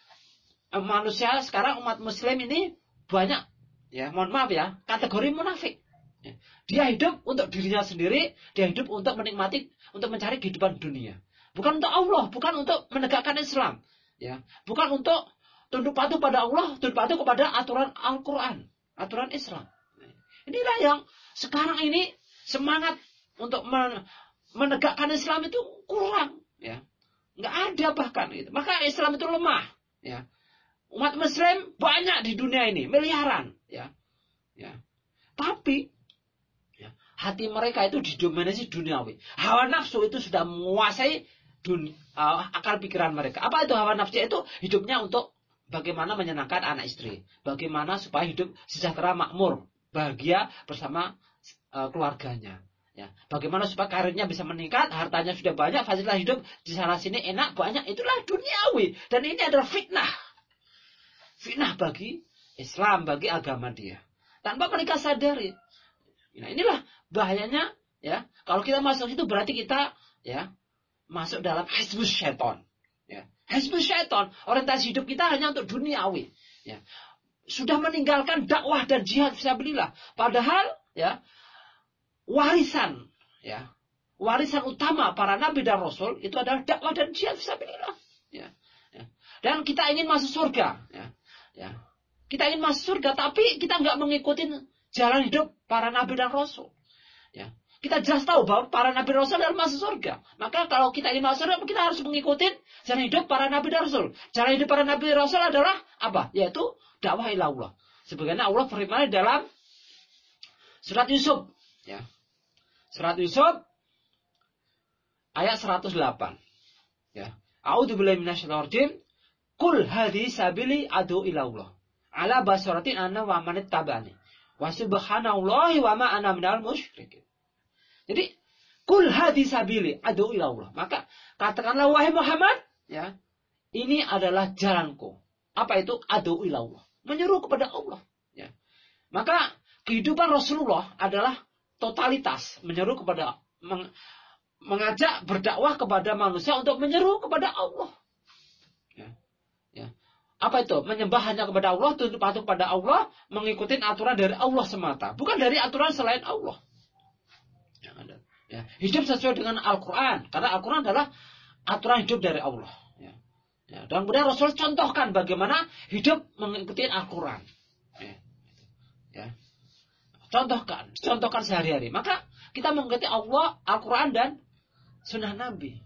manusia sekarang, umat Muslim ini banyak, ya, mohon maaf ya, kategori munafik. Ya. Dia hidup untuk dirinya sendiri, dia hidup untuk menikmati, untuk mencari kehidupan dunia. Bukan untuk Allah, bukan untuk menegakkan Islam, ya, bukan untuk tunduk patuh pada Allah, tunduk patuh kepada aturan Al-Quran, aturan Islam. Inilah yang sekarang ini semangat untuk menegakkan Islam itu kurang, ya, nggak ada bahkan gitu. Maka Islam itu lemah, ya. Umat Muslim banyak di dunia ini, miliaran, ya, ya. Tapi, ya, hati mereka itu didominasi duniawi. Hawa nafsu itu sudah menguasai dunia, uh, akal pikiran mereka. Apa itu hawa nafsu? Itu hidupnya untuk bagaimana menyenangkan anak istri, bagaimana supaya hidup sejahtera, makmur, bahagia bersama uh, keluarganya. Ya, bagaimana supaya karirnya bisa meningkat, hartanya sudah banyak, fasilitas hidup di sana sini enak, banyak. Itulah duniawi. Dan ini adalah fitnah. Fitnah bagi Islam, bagi agama dia. Tanpa mereka sadari. Nah, inilah bahayanya, ya. Kalau kita masuk itu berarti kita, ya, masuk dalam hizbus syaitan. Ya. Hizbus syaitan, orientasi hidup kita hanya untuk duniawi. Ya. Sudah meninggalkan dakwah dan jihad fisabilillah. Padahal, ya, warisan, ya, warisan utama para nabi dan rasul itu adalah dakwah dan jihad fisabilillah. Ya. Ya. Dan kita ingin masuk surga, ya. Ya. Kita ingin masuk surga, tapi kita nggak mengikuti jalan hidup para nabi dan rasul. Ya. Kita jelas tahu bahwa para nabi dan rasul adalah masuk surga. Maka kalau kita ingin masuk surga, kita harus mengikuti jalan hidup para nabi dan rasul. Jalan hidup para nabi dan rasul adalah apa? Yaitu dakwah ila Allah. Sebagaimana Allah firman dalam surat Yusuf. Ya. Surat Yusuf ayat seratus delapan. Ya. A'udzubillahi minasyaitonir rajim. Qul hadhihi sabili adu ila Allah. Ala basaratin ana wa man ittaba'ani. Wa subhanallahi wa ma ana minal musyrikin. Jadi, qul hadhihi sabili adu ila Allah. Maka katakanlah wahai Muhammad, ya, ini adalah jalanku. Apa itu? Adu ila Allah. Menyeru kepada Allah, ya. Maka kehidupan Rasulullah adalah totalitas, menyeru kepada meng, mengajak berdakwah kepada manusia untuk menyeru kepada Allah. Ya. Ya. Apa itu? Menyembah hanya kepada Allah, tunduk patuh kepada Allah, mengikuti aturan dari Allah semata, bukan dari aturan selain Allah. Ya, ya. Hidup sesuai dengan Al-Quran, karena Al-Quran adalah aturan hidup dari Allah. Ya. Ya. Dan kemudian Rasul contohkan bagaimana hidup mengikuti Al-Quran. Ya. Ya. Contohkan, contohkan sehari-hari. Maka kita mengikuti Allah, Al-Quran dan Sunnah Nabi.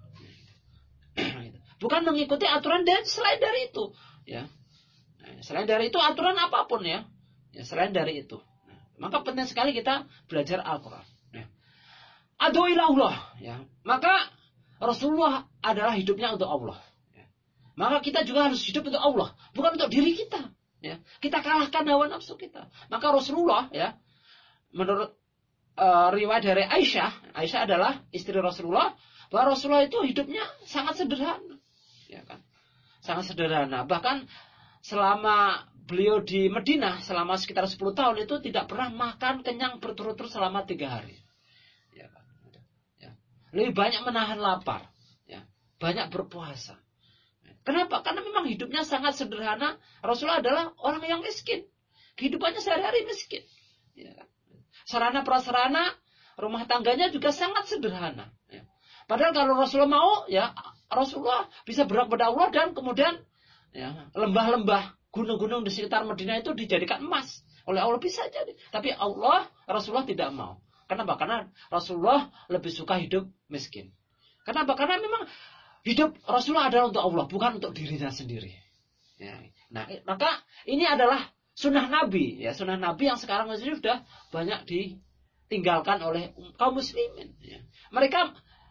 Bukan mengikuti aturan dan selain dari itu, ya. Selain dari itu aturan apapun, ya. Ya, selain dari itu. Maka penting sekali kita belajar Al-Quran. Ya. Adu ila Allah, ya. Maka Rasulullah adalah hidupnya untuk Allah. Ya. Maka kita juga harus hidup untuk Allah, bukan untuk diri kita. Ya. Kita kalahkan hawa nafsu kita. Maka Rasulullah, ya, menurut uh, riwayat dari Aisyah, Aisyah adalah istri Rasulullah, bahwa Rasulullah itu hidupnya sangat sederhana. Ya kan? Sangat sederhana. Bahkan selama beliau di Madinah selama sekitar sepuluh tahun itu tidak pernah makan kenyang berturut-turut selama tiga hari. Ya kan? Ya. Lebih banyak menahan lapar. Ya. Banyak berpuasa. Kenapa? Karena memang hidupnya sangat sederhana. Rasulullah adalah orang yang miskin. Kehidupannya sehari-hari miskin. Ya kan? Sarana prasarana rumah tangganya juga sangat sederhana. Ya. Padahal kalau Rasulullah mau, ya, Rasulullah bisa bergerak kepada Allah dan kemudian, ya, lembah-lembah, gunung-gunung di sekitar Madinah itu dijadikan emas oleh Allah, bisa jadi. Tapi Allah, Rasulullah tidak mau. Kenapa? Karena Rasulullah lebih suka hidup miskin. Kenapa? Karena memang hidup Rasulullah adalah untuk Allah, bukan untuk dirinya sendiri. Ya. Nah, maka ini adalah sunnah Nabi, ya, sunnah Nabi yang sekarang ini sudah banyak ditinggalkan oleh kaum muslimin. Ya. Mereka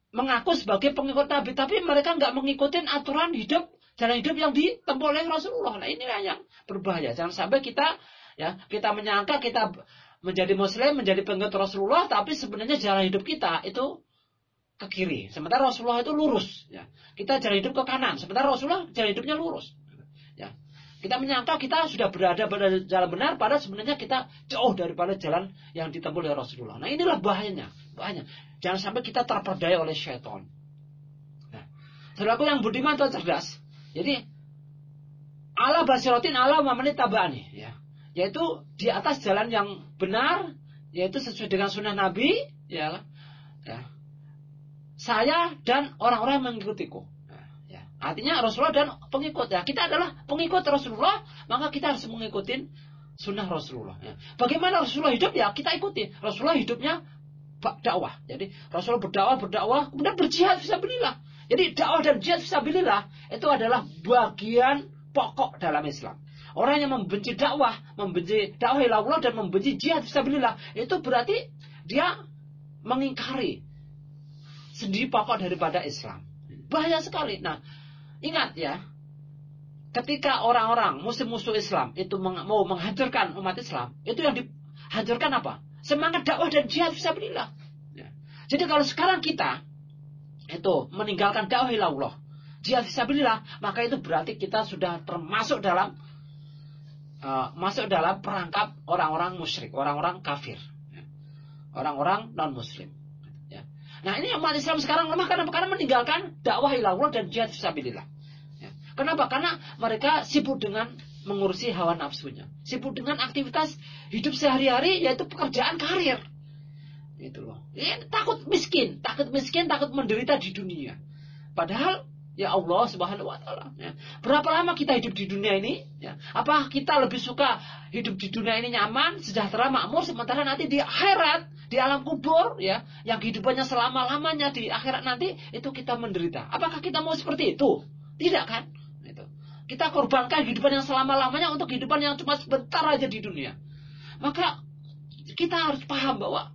mengaku sebagai pengikut Nabi, tapi mereka nggak mengikuti aturan hidup, jalan hidup yang ditempuh oleh Rasulullah. Nah, inilah yang berbahaya. Jangan sampai kita ya kita menyangka kita menjadi Muslim, menjadi pengikut Rasulullah, tapi sebenarnya jalan hidup kita itu ke kiri. Sementara Rasulullah itu lurus. Ya. Kita jalan hidup ke kanan. Sementara Rasulullah jalan hidupnya lurus. Ya. Kita menyangka kita sudah berada pada jalan benar, padahal sebenarnya kita jauh daripada jalan yang ditempuh oleh Rasulullah. Nah, inilah bahayanya. Bahayanya. Jangan sampai kita terperdaya oleh syaitan. Nah, saudaraku yang budiman atau cerdas. Jadi, ala basiratin ala mamani tabani. Ya. Yaitu di atas jalan yang benar, yaitu sesuai dengan sunnah Nabi. Ya. Ya. Saya dan orang-orang yang mengikutiku. Nah, ya. Artinya Rasulullah dan pengikut. Ya. Kita adalah pengikut Rasulullah, maka kita harus mengikuti sunnah Rasulullah. Ya. Bagaimana Rasulullah hidup? Ya kita ikuti. Rasulullah hidupnya dakwah. Jadi Rasulullah berdakwah, berdakwah, kemudian berjihad fisabilillah. Jadi dakwah dan jihad fisabilillah itu adalah bagian pokok dalam Islam. Orang yang membenci dakwah, membenci dakwah ila Allah dan membenci jihad fisabilillah, itu berarti dia mengingkari sendiri pokok daripada Islam. Bahaya sekali. Nah, ingat ya, ketika orang-orang musuh-musuh Islam itu mau menghancurkan umat Islam, itu yang dihancurkan apa? Semangat dakwah dan jihad fisabilillah. Ya. Jadi kalau sekarang kita itu meninggalkan dakwah ila Allah, jihad fisabilillah, maka itu berarti kita sudah termasuk dalam uh, masuk dalam perangkap orang-orang musyrik, orang-orang kafir, ya. Orang-orang non-muslim. Nah, ini umat Islam sekarang lemah karena karena meninggalkan dakwah ila Allah dan jihad fisabilillah. Ya. Kenapa? Karena mereka sibuk dengan mengurusi hawa nafsunya, sibuk dengan aktivitas hidup sehari-hari, yaitu pekerjaan, karir. Itu loh. Ya, takut miskin, takut miskin, takut menderita di dunia. Padahal ya Allah Subhanahu wa taala, ya. Berapa lama kita hidup di dunia ini? Ya. Apa kita lebih suka hidup di dunia ini nyaman, sejahtera, makmur, sementara nanti di akhirat, di alam kubur, ya, yang kehidupannya selama-lamanya di akhirat nanti itu kita menderita. Apakah kita mau seperti itu? Tidak kan? Itu. Kita korbankan kehidupan yang selama-lamanya untuk kehidupan yang cuma sebentar aja di dunia. Maka kita harus paham bahwa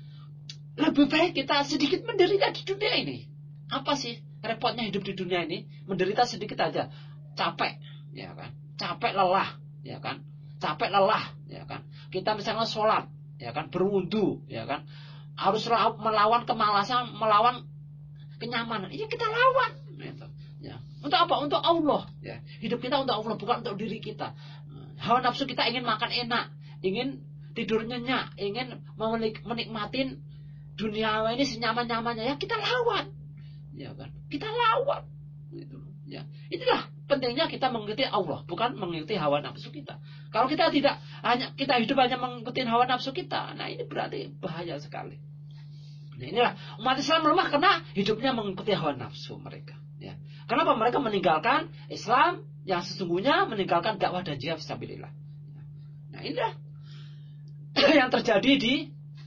lebih baik kita sedikit menderita di dunia ini. Apa sih repotnya hidup di dunia ini? Menderita sedikit aja, capek, ya kan? Capek lelah, ya kan? Capek lelah, ya kan? Kita misalnya sholat, ya kan, berwudu, ya kan, harus melawan kemalasan, melawan kenyamanan. Ini kita lawan, gitu. Ya. Untuk apa? Untuk Allah. Ya. Hidup kita untuk Allah, bukan untuk diri kita. Hawa nafsu kita ingin makan enak, ingin tidur nyenyak, ingin menikmatin dunia ini senyaman-nyamannya. Ya kita lawan, ya kan? Kita lawan. Gitu. Ya. Itulah pentingnya kita mengikuti Allah, bukan mengikuti hawa nafsu kita. Kalau kita tidak hanya kita hidup hanya mengikuti hawa nafsu kita, nah ini berarti bahaya sekali. Nah, inilah umat Islam lemah karena hidupnya mengikuti hawa nafsu mereka. Ya. Kenapa mereka meninggalkan Islam yang sesungguhnya, meninggalkan dakwah dan jihad fisabilillah. Nah inilah yang terjadi di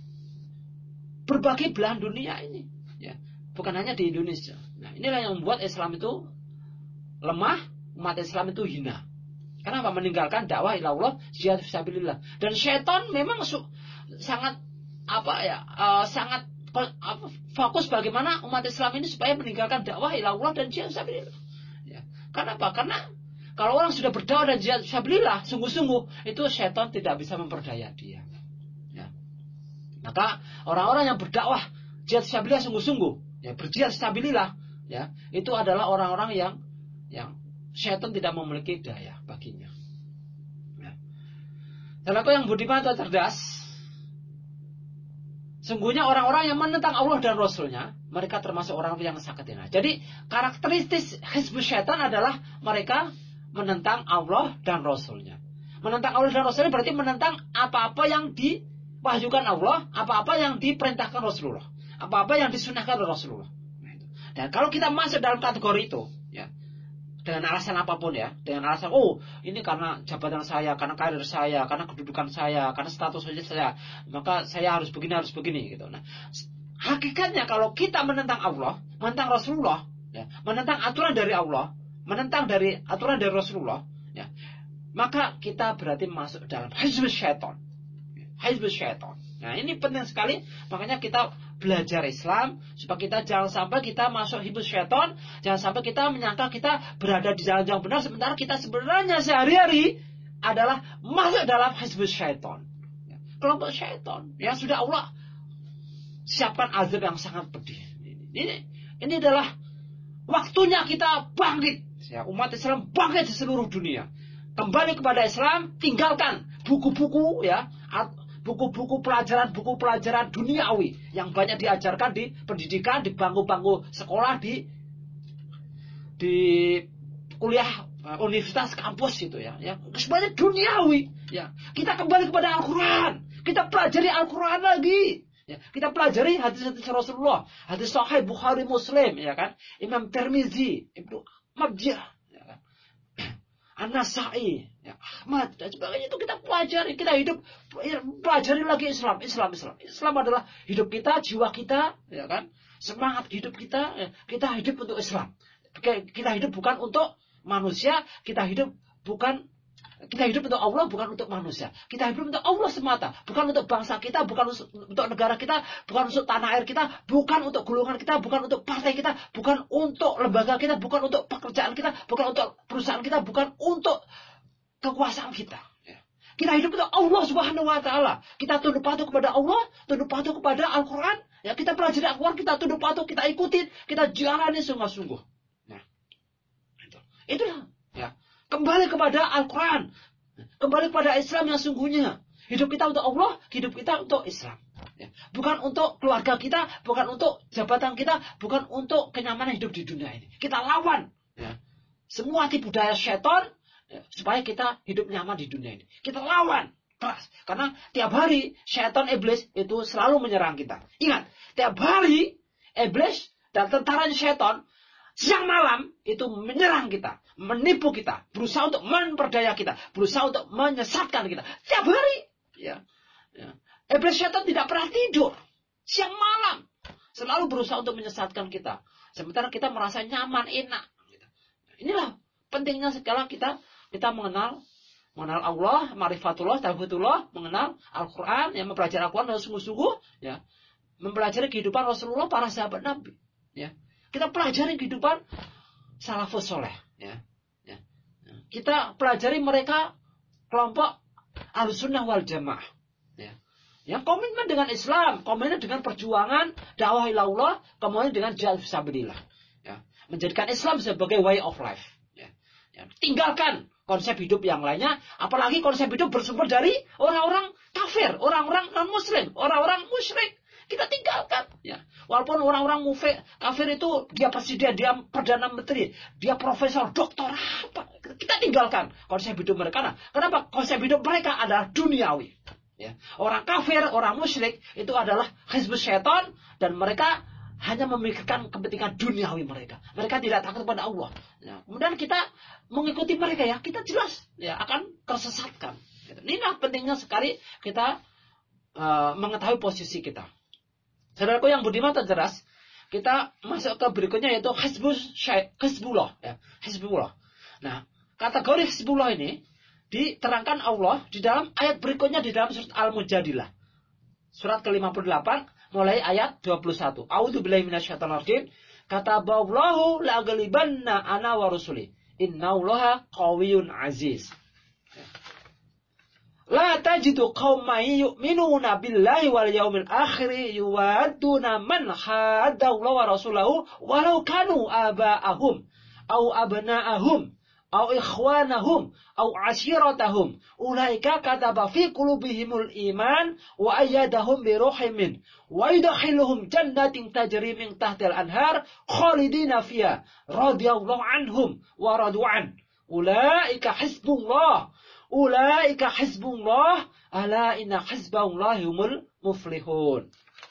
berbagai belahan dunia ini. Ya. Bukan hanya di Indonesia. Nah inilah yang membuat Islam itu lemah, umat Islam itu hina. Kenapa? Meninggalkan dakwah ila Allah, jihad fisabilillah. Dan syaitan memang su- sangat apa ya, uh, sangat uh, fokus bagaimana umat Islam ini supaya meninggalkan dakwah ila Allah dan jihad fisabilillah. Ya. Kenapa? Karena kalau orang sudah berdakwah dan jihad fisabilillah sungguh-sungguh, itu syaitan tidak bisa memperdaya dia. Ya. Maka orang-orang yang berdakwah jihad fisabilillah sungguh-sungguh, ya, berjihad fisabilillah, ya, itu adalah orang-orang yang yang syaitan tidak memiliki daya baginya. Ya. Dan aku yang budiman atau cerdas, sungguhnya orang-orang yang menentang Allah dan Rasulnya, mereka termasuk orang yang sangat hina. Jadi karakteristik hizbus syaitan adalah mereka menentang Allah dan Rasulnya. Menentang Allah dan Rasulnya berarti menentang apa-apa yang diwahyukan Allah, apa-apa yang diperintahkan Rasulullah, apa-apa yang disunahkan oleh Rasulullah. Dan kalau kita masuk dalam kategori itu, ya, dengan alasan apapun, ya, dengan alasan oh ini karena jabatan saya, karena karir saya, karena kedudukan saya, karena status saya, maka saya harus begini harus begini gitu. Nah, hakikatnya kalau kita menentang Allah, menentang Rasulullah, ya, menentang aturan dari Allah, menentang dari aturan dari Rasulullah, ya, maka kita berarti masuk dalam hizbus syaitan, hizbus syaitan. Nah, ini penting sekali. Makanya kita belajar Islam supaya kita jangan sampai kita masuk hibus syaitan, jangan sampai kita menyangka kita berada di jalan yang benar sementara kita sebenarnya sehari-hari adalah masuk dalam hibus syaitan. Kelompok syaitan yang sudah Allah siapkan azab yang sangat pedih. Ini ini adalah waktunya kita bangkit. Ya, umat Islam bangkit di seluruh dunia. Kembali kepada Islam, tinggalkan buku-buku ya, buku-buku pelajaran, buku pelajaran duniawi yang banyak diajarkan di pendidikan, di bangku-bangku sekolah, di di kuliah universitas kampus itu ya, ya semuanya duniawi. Ya, kita kembali kepada Al-Quran, kita pelajari Al-Quran lagi. Ya, kita pelajari hadis-hadis Rasulullah, hadis Sahih Bukhari Muslim, ya kan, Imam Tirmizi, Ibnu Majah, ya kan, An-Nasai, ya, Ahmad dan sebagainya itu kita pelajari, kita hidup pelajari lagi Islam, Islam, Islam. Islam adalah hidup kita, jiwa kita, ya kan, semangat hidup kita, ya, kita hidup untuk Islam. Kita hidup bukan untuk manusia, kita hidup bukan Kita hidup untuk Allah, bukan untuk manusia. Kita hidup untuk Allah semata. Bukan untuk bangsa kita, bukan untuk negara kita, bukan untuk tanah air kita, bukan untuk golongan kita, bukan untuk partai kita, bukan untuk lembaga kita, bukan untuk pekerjaan kita, bukan untuk perusahaan kita, bukan untuk kekuasaan kita. Kita hidup untuk Allah Subhanahu wa taala. Kita tunduk patuh kepada Allah, tunduk patuh kepada Al-Quran. Ya, kita pelajari Al-Quran, kita tunduk patuh, kita ikutin, kita jalani sungguh-sungguh. Nah, itu. Itulah, ya. Kembali kepada Al-Quran. Kembali kepada Islam yang sungguhnya. Hidup kita untuk Allah, hidup kita untuk Islam. Ya. Bukan untuk keluarga kita, bukan untuk jabatan kita, bukan untuk kenyamanan hidup di dunia ini. Kita lawan ya, semua tipu daya syaitan ya, supaya kita hidup nyaman di dunia ini. Kita lawan keras. Karena tiap hari syaitan iblis itu selalu menyerang kita. Ingat, tiap hari iblis dan tentaranya syaitan siang malam itu menyerang kita, menipu kita, berusaha untuk memperdaya kita, berusaha untuk menyesatkan kita. Tiap hari, ya, ya. Iblis syaitan tidak pernah tidur, siang malam, selalu berusaha untuk menyesatkan kita. Sementara kita merasa nyaman, enak. Inilah pentingnya sekarang kita kita mengenal, mengenal Allah, marifatullah, tauhidullah, mengenal Al-Quran, yang mempelajari Al-Quran dengan sungguh-sungguh, ya, mempelajari kehidupan Rasulullah, para sahabat Nabi, ya. Kita pelajari kehidupan salafus soleh. Ya. Ya. Kita pelajari mereka kelompok Ahlussunnah wal Jamaah. Ya. Yang komitmen dengan Islam, komitmen dengan perjuangan dakwah ilallah, komitmen dengan jihad fisabilillah. Ya. Menjadikan Islam sebagai way of life. Ya. Ya. Tinggalkan konsep hidup yang lainnya, apalagi konsep hidup bersumber dari orang-orang kafir, orang-orang non-muslim, orang-orang musyrik. Kita tinggalkan, ya. Walaupun orang-orang mufik kafir itu dia presiden, dia perdana menteri, dia profesor, doktor apa, kita tinggalkan konsep hidup mereka. Nah, kenapa? Konsep hidup mereka adalah duniawi. Ya. Orang kafir, orang musyrik itu adalah hizbus syaitan dan mereka hanya memikirkan kepentingan duniawi mereka. Mereka tidak takut kepada Allah. Ya. Kemudian kita mengikuti mereka ya, kita jelas ya akan tersesatkan. Inilah pentingnya sekali kita uh, mengetahui posisi kita. Saudaraku yang budiman terjelas, kita masuk ke berikutnya yaitu Hizbus Hizbullah, ya, Hizbullah. Nah, kategori Hizbullah ini diterangkan Allah di dalam ayat berikutnya di dalam surat Al-Mujadilah. Surat ke lima puluh delapan mulai ayat dua puluh satu. A'udzubillahi minasyaitonir rajim. Kataballahu la'aghlibanna ana wa rusuli. Innallaha qawiyyun aziz. La tajidu qauman yu'minuna billahi wal yawmil akhir yuwadduna man hadda Allah wa rasulahu walau kanu aba'ahum aw abna'ahum aw ikhwanahum aw ashiratahum ulaika kataba fi qulubihimul iman wa ayyadahum bi ruhin min wa yudkhiluhum jannatin tajri min tahtil anhar khalidina fiha radhiyallahu anhum wa radu an ulaika hizbullah ulaika hizbullah ala inna hizballahi humul muflihun.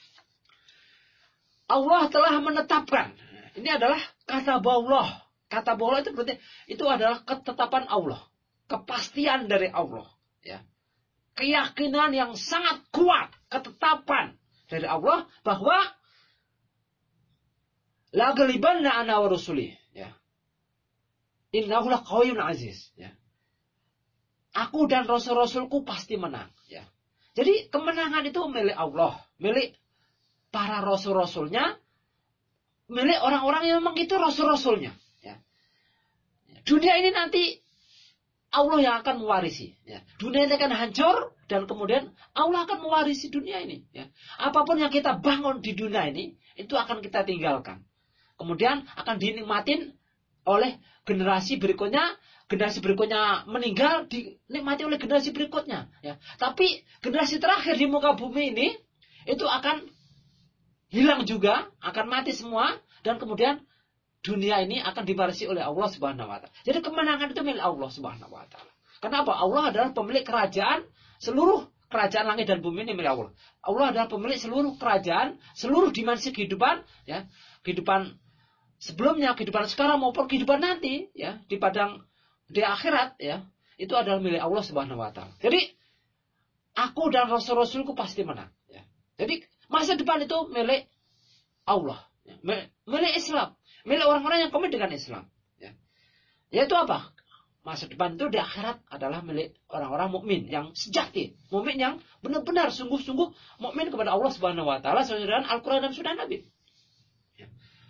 Allah telah menetapkan. Ini adalah kata Allah. Kata Allah itu berarti itu adalah ketetapan Allah, kepastian dari Allah, ya. Keyakinan yang sangat kuat, ketetapan dari Allah bahwa la ghalibanna ana wa rusuli, ya. Innahu laqawiyyun aziz, ya. Aku dan rasul-rasulku pasti menang, ya. Jadi kemenangan itu milik Allah, milik para rasul-rasulnya, milik orang-orang yang memang itu rasul-rasulnya. Ya. Dunia ini nanti Allah yang akan mewarisi. Ya. Dunia ini akan hancur dan kemudian Allah akan mewarisi dunia ini. Ya. Apapun yang kita bangun di dunia ini itu akan kita tinggalkan. Kemudian akan dinikmatin oleh generasi berikutnya. Generasi berikutnya meninggal, dinikmati oleh generasi berikutnya. Ya. Tapi generasi terakhir di muka bumi ini, itu akan hilang juga, akan mati semua, dan kemudian dunia ini akan diwarisi oleh Allah Subhanahu Wa Taala. Jadi kemenangan itu milik Allah Subhanahu Wa Taala. Kenapa? Allah adalah pemilik kerajaan, seluruh kerajaan langit dan bumi ini milik Allah. Allah adalah pemilik seluruh kerajaan, seluruh dimensi kehidupan, ya, kehidupan sebelumnya, kehidupan sekarang maupun kehidupan nanti, ya, di padang di akhirat, ya, itu adalah milik Allah Subhanahu Wa Taala. Jadi aku dan rasul-rasulku pasti menang. Ya. Jadi masa depan itu milik Allah, ya. Milik Islam, milik orang-orang yang komit dengan Islam. Ya. Yaitu apa? Masa depan itu di akhirat adalah milik orang-orang mukmin yang sejati, mukmin yang benar-benar sungguh-sungguh mukmin kepada Allah Subhanahu Wa Taala sesuai dengan Al-Quran dan Sunnah Nabi. Ya.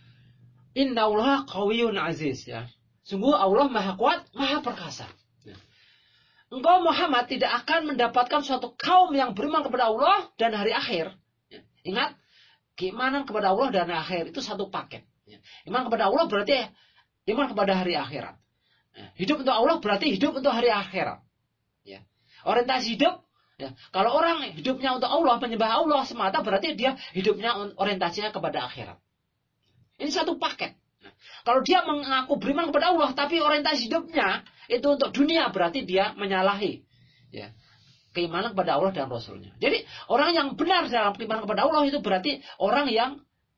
Innallaha qawiyyun aziz, ya. Sungguh Allah maha kuat, maha perkasa. Ya. Engkau Muhammad tidak akan mendapatkan suatu kaum yang beriman kepada Allah dan hari akhir. Ya. Ingat, keimanan kepada Allah dan hari akhir itu satu paket. Ya. Iman kepada Allah berarti iman kepada hari akhirat. Ya. Hidup untuk Allah berarti hidup untuk hari akhirat. Ya. Orientasi hidup, ya. Kalau orang hidupnya untuk Allah, menyembah Allah semata, berarti dia hidupnya orientasinya kepada akhirat. Ini satu paket. Kalau dia mengaku beriman kepada Allah, tapi orientasi hidupnya itu untuk dunia, berarti dia menyalahi, ya, keimanan kepada Allah dan Rasulnya. Jadi orang yang benar dalam keimanan kepada Allah itu berarti orang yang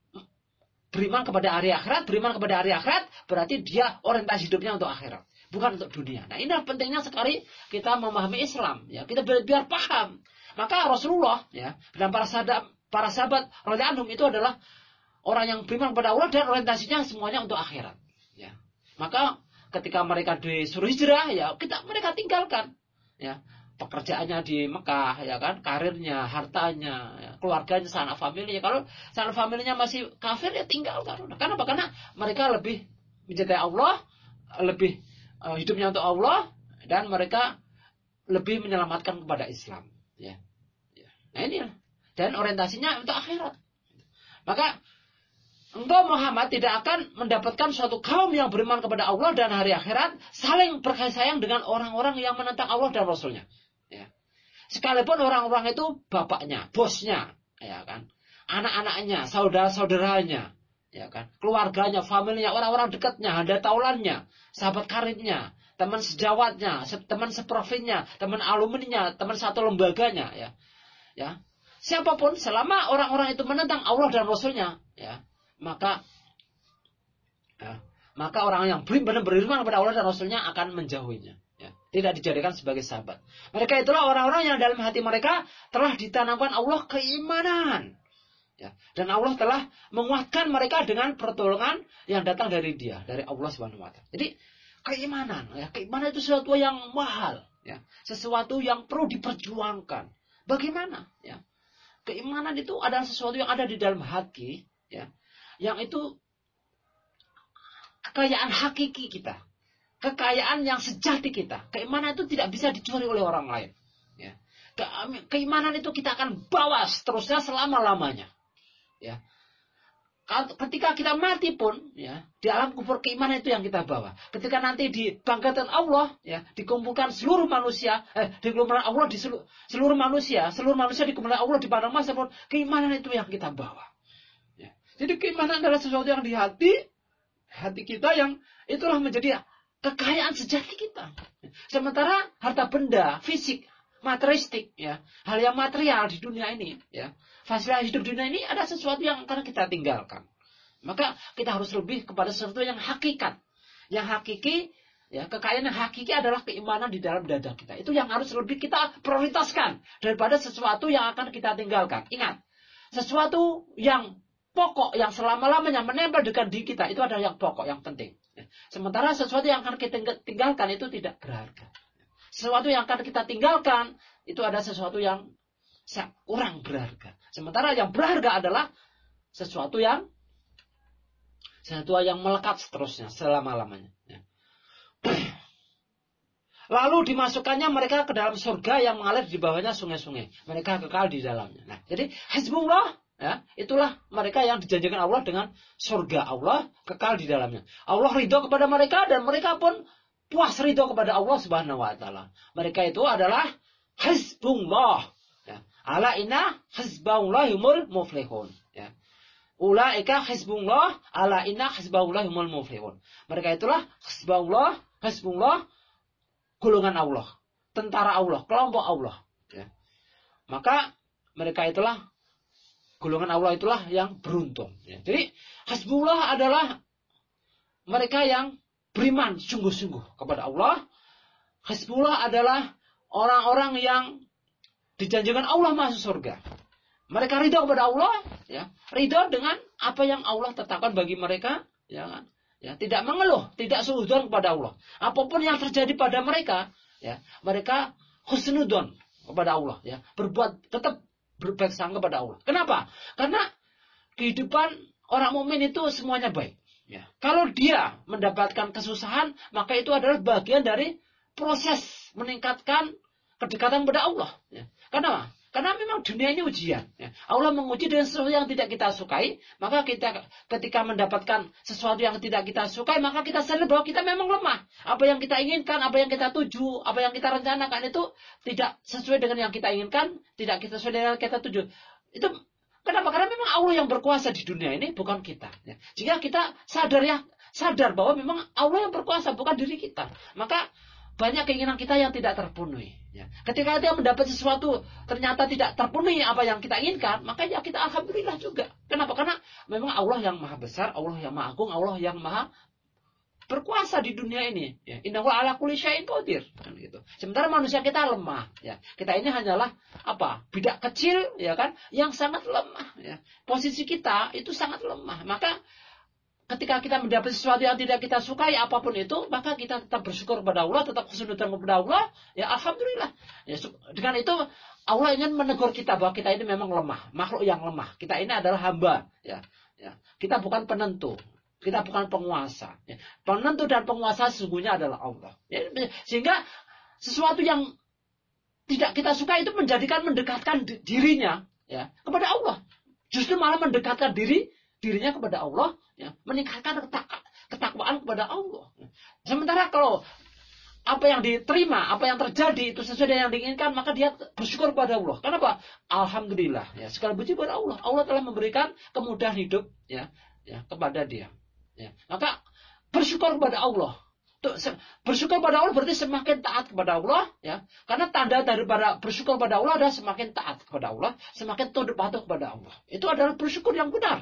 beriman kepada hari akhirat. Beriman kepada hari akhirat berarti dia orientasi hidupnya untuk akhirat, bukan untuk dunia. Nah, ini pentingnya sekali kita memahami Islam. Ya, kita biar, biar paham. Maka Rasulullah, ya, dan para sahabat, para sahabat radhiyallahu anhum itu adalah orang yang beriman kepada Allah dan orientasinya semuanya untuk akhirat. Ya. Maka ketika mereka disuruh hijrah, ya kita mereka tinggalkan, ya, pekerjaannya di Mekah, ya kan, karirnya, hartanya, ya, keluarganya, sanak familinya. Kalau sanak familinya masih kafir, ya tinggalkan. Kenapa? Karena mereka lebih mencintai Allah, lebih uh, hidupnya untuk Allah, dan mereka lebih menyelamatkan kepada Islam. Ya. Ya. Nah ini, dan orientasinya untuk akhirat. Maka engkau Muhammad tidak akan mendapatkan suatu kaum yang beriman kepada Allah dan hari akhirat saling berkasih sayang dengan orang-orang yang menentang Allah dan Rasulnya. Ya. Sekalipun orang-orang itu bapaknya, bosnya, ya kan, anak-anaknya, saudara-saudaranya, ya kan, keluarganya, familinya, orang-orang dekatnya, handa taulannya, sahabat karibnya, teman sejawatnya, teman seprofitnya, teman alumninya, teman satu lembaganya, ya, ya, siapapun selama orang-orang itu menentang Allah dan Rasulnya, ya, maka ya, maka orang yang benar-benar beriman kepada Allah dan Rasulnya akan menjauhinya, ya, tidak dijadikan sebagai sahabat. Mereka itulah orang-orang yang dalam hati mereka telah ditanamkan Allah keimanan, ya, dan Allah telah menguatkan mereka dengan pertolongan yang datang dari Dia, dari Allah Subhanahu Wa Taala. Jadi keimanan, ya, keimanan itu sesuatu yang mahal, ya, sesuatu yang perlu diperjuangkan. Bagaimana, ya? Keimanan itu adalah sesuatu yang ada di dalam hati, ya, yang itu kekayaan hakiki kita, kekayaan yang sejati kita. Keimanan itu tidak bisa dicuri oleh orang lain. Ya. Ke, keimanan itu kita akan bawa seterusnya selama-lamanya. Ya. Ketika kita mati pun, ya, di alam kubur keimanan itu yang kita bawa. Ketika nanti dibangkitkan Allah, ya, dikumpulkan seluruh manusia, eh, dikumpulkan Allah di seluruh, seluruh manusia, seluruh manusia dikumpulkan Allah di padang mahsyar pun, keimanan itu yang kita bawa. Jadi keimanan adalah sesuatu yang di hati, hati kita yang itulah menjadi kekayaan sejati kita. Sementara harta benda, fisik, materialistik, ya, hal yang material di dunia ini, ya, fasilitas hidup dunia ini ada sesuatu yang akan kita tinggalkan. Maka kita harus lebih kepada sesuatu yang hakikat, yang hakiki, ya, kekayaan yang hakiki adalah keimanan di dalam dada kita. Itu yang harus lebih kita prioritaskan daripada sesuatu yang akan kita tinggalkan. Ingat, sesuatu yang pokok yang selama-lamanya menempel dengan diri kita itu adalah yang pokok, yang penting. Sementara sesuatu yang akan kita tinggalkan itu tidak berharga. Sesuatu yang akan kita tinggalkan itu ada sesuatu yang kurang berharga. Sementara yang berharga adalah sesuatu yang sesuatu yang melekat seterusnya selama-lamanya. Ya. Lalu dimasukkannya mereka ke dalam surga yang mengalir di bawahnya sungai-sungai. Mereka kekal di dalamnya. Nah, jadi Hizbullah, ya, itulah mereka yang dijanjikan Allah dengan surga Allah kekal di dalamnya. Allah ridho kepada mereka dan mereka pun puas ridho kepada Allah Subhanahu wa taala. Mereka itu adalah Hizbullah. Ya. Ala inna hizballahi humul muflihun. Ya. Ulaika hizbullah, ala inna hizballahi humul muflihun. Mereka itulah Hizbullah, Hizbullah, golongan Allah, tentara Allah, kelompok Allah. Ya. Maka mereka itulah golongan Allah itulah yang beruntung. Ya. Jadi Hizbullah adalah mereka yang beriman sungguh-sungguh kepada Allah. Hizbullah adalah orang-orang yang dijanjikan Allah masuk surga. Mereka ridho kepada Allah, ya, ridho dengan apa yang Allah tetapkan bagi mereka, ya kan? Ya, tidak mengeluh, tidak suudzon kepada Allah. Apapun yang terjadi pada mereka, ya, mereka husnudon kepada Allah, ya, berbuat tetap berbaik sangka kepada Allah. Kenapa? Karena kehidupan orang mukmin itu semuanya baik. Ya. Kalau dia mendapatkan kesusahan, maka itu adalah bagian dari proses meningkatkan kedekatan kepada Allah. Ya. Kenapa? Karena memang dunia ini ujian. Ya. Allah menguji dengan sesuatu yang tidak kita sukai. Maka kita ketika mendapatkan sesuatu yang tidak kita sukai, maka kita sadar bahwa kita memang lemah. Apa yang kita inginkan, apa yang kita tuju, apa yang kita rencanakan itu tidak sesuai dengan yang kita inginkan, tidak kita sesuai dengan yang kita tuju. Itu kenapa? Karena memang Allah yang berkuasa di dunia ini, bukan kita. Ya. Jika kita sadar ya, sadar bahwa memang Allah yang berkuasa, bukan diri kita. Maka banyak keinginan kita yang tidak terpenuhi. Ya. Ketika kita mendapat sesuatu ternyata tidak terpenuhi apa yang kita inginkan, maka ya kita alhamdulillah juga. Kenapa? Karena memang Allah yang maha besar, Allah yang maha agung, Allah yang maha berkuasa di dunia ini. Ya. Innahu ala kulli syai'in qadir. Kan gitu. Sementara manusia kita lemah. Ya. Kita ini hanyalah apa? Bidak kecil, ya kan? Yang sangat lemah. Ya. Posisi kita itu sangat lemah. Maka ketika kita mendapat sesuatu yang tidak kita sukai, apapun itu, maka kita tetap bersyukur kepada Allah, tetap khusnudzon kepada Allah, ya alhamdulillah. Ya, dengan itu Allah ingin menegur kita bahwa kita ini memang lemah, makhluk yang lemah. Kita ini adalah hamba, ya. Ya. Kita bukan penentu, kita bukan penguasa. Ya. Penentu dan penguasa sesungguhnya adalah Allah. Ya. Sehingga sesuatu yang tidak kita suka itu menjadikan mendekatkan dirinya, ya, kepada Allah. Justru malah mendekatkan diri dirinya kepada Allah, ya, meningkatkan ketak- ketakwaan kepada Allah. Sementara kalau apa yang diterima, apa yang terjadi itu sesuai dengan yang diinginkan, maka dia bersyukur kepada Allah. Kenapa? Alhamdulillah, ya, segala puji kepada Allah. Allah telah memberikan kemudahan hidup, ya, ya, kepada dia. Ya. Maka bersyukur kepada Allah. Tuh, bersyukur kepada Allah berarti semakin taat kepada Allah, ya. Karena tanda daripada bersyukur kepada Allah adalah semakin taat kepada Allah, semakin tunduk patuh kepada Allah. Itu adalah bersyukur yang benar.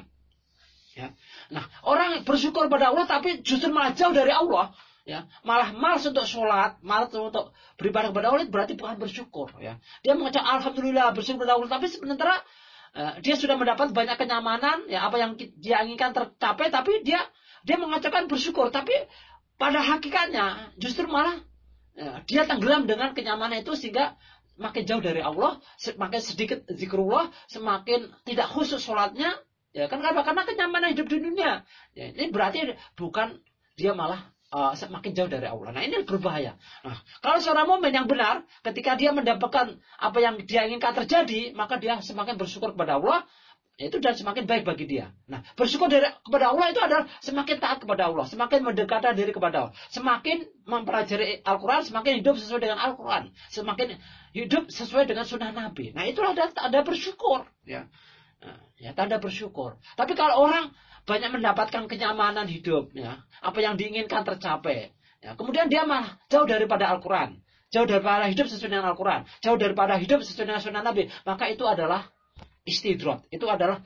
Ya. Nah, orang bersyukur pada Allah tapi justru malah jauh dari Allah, ya, malah malas untuk sholat, malas untuk beribadah kepada Allah, berarti bukan bersyukur, ya. Dia mengucap alhamdulillah bersyukur kepada Allah, tapi sementara uh, dia sudah mendapat banyak kenyamanan, ya, apa yang dia inginkan tercapai, tapi dia dia mengucapkan bersyukur, tapi pada hakikatnya justru malah ya, dia tenggelam dengan kenyamanan itu sehingga makin jauh dari Allah, semakin sedikit zikrullah, semakin tidak khusus sholatnya. Ya kan karena, karena kenyamanan hidup di dunia. Ya, ini berarti bukan dia malah uh, semakin jauh dari Allah. Nah, ini berbahaya. Nah, kalau seorang mukmin yang benar, ketika dia mendapatkan apa yang dia inginkan terjadi, maka dia semakin bersyukur kepada Allah, itu dan semakin baik bagi dia. Nah, bersyukur dari, kepada Allah itu adalah semakin taat kepada Allah, semakin mendekatkan diri kepada Allah, semakin mempelajari Al-Quran, semakin hidup sesuai dengan Al-Quran, semakin hidup sesuai dengan sunnah Nabi. Nah, itulah ada, ada bersyukur, ya. Nah, ya, tanda bersyukur. Tapi kalau orang banyak mendapatkan kenyamanan hidup, ya, apa yang diinginkan tercapai, ya, kemudian dia malah jauh daripada Al-Quran, jauh daripada hidup sesuai dengan Al-Quran, jauh daripada hidup sesuai dengan sunnah Nabi, maka itu adalah istidrat. Itu adalah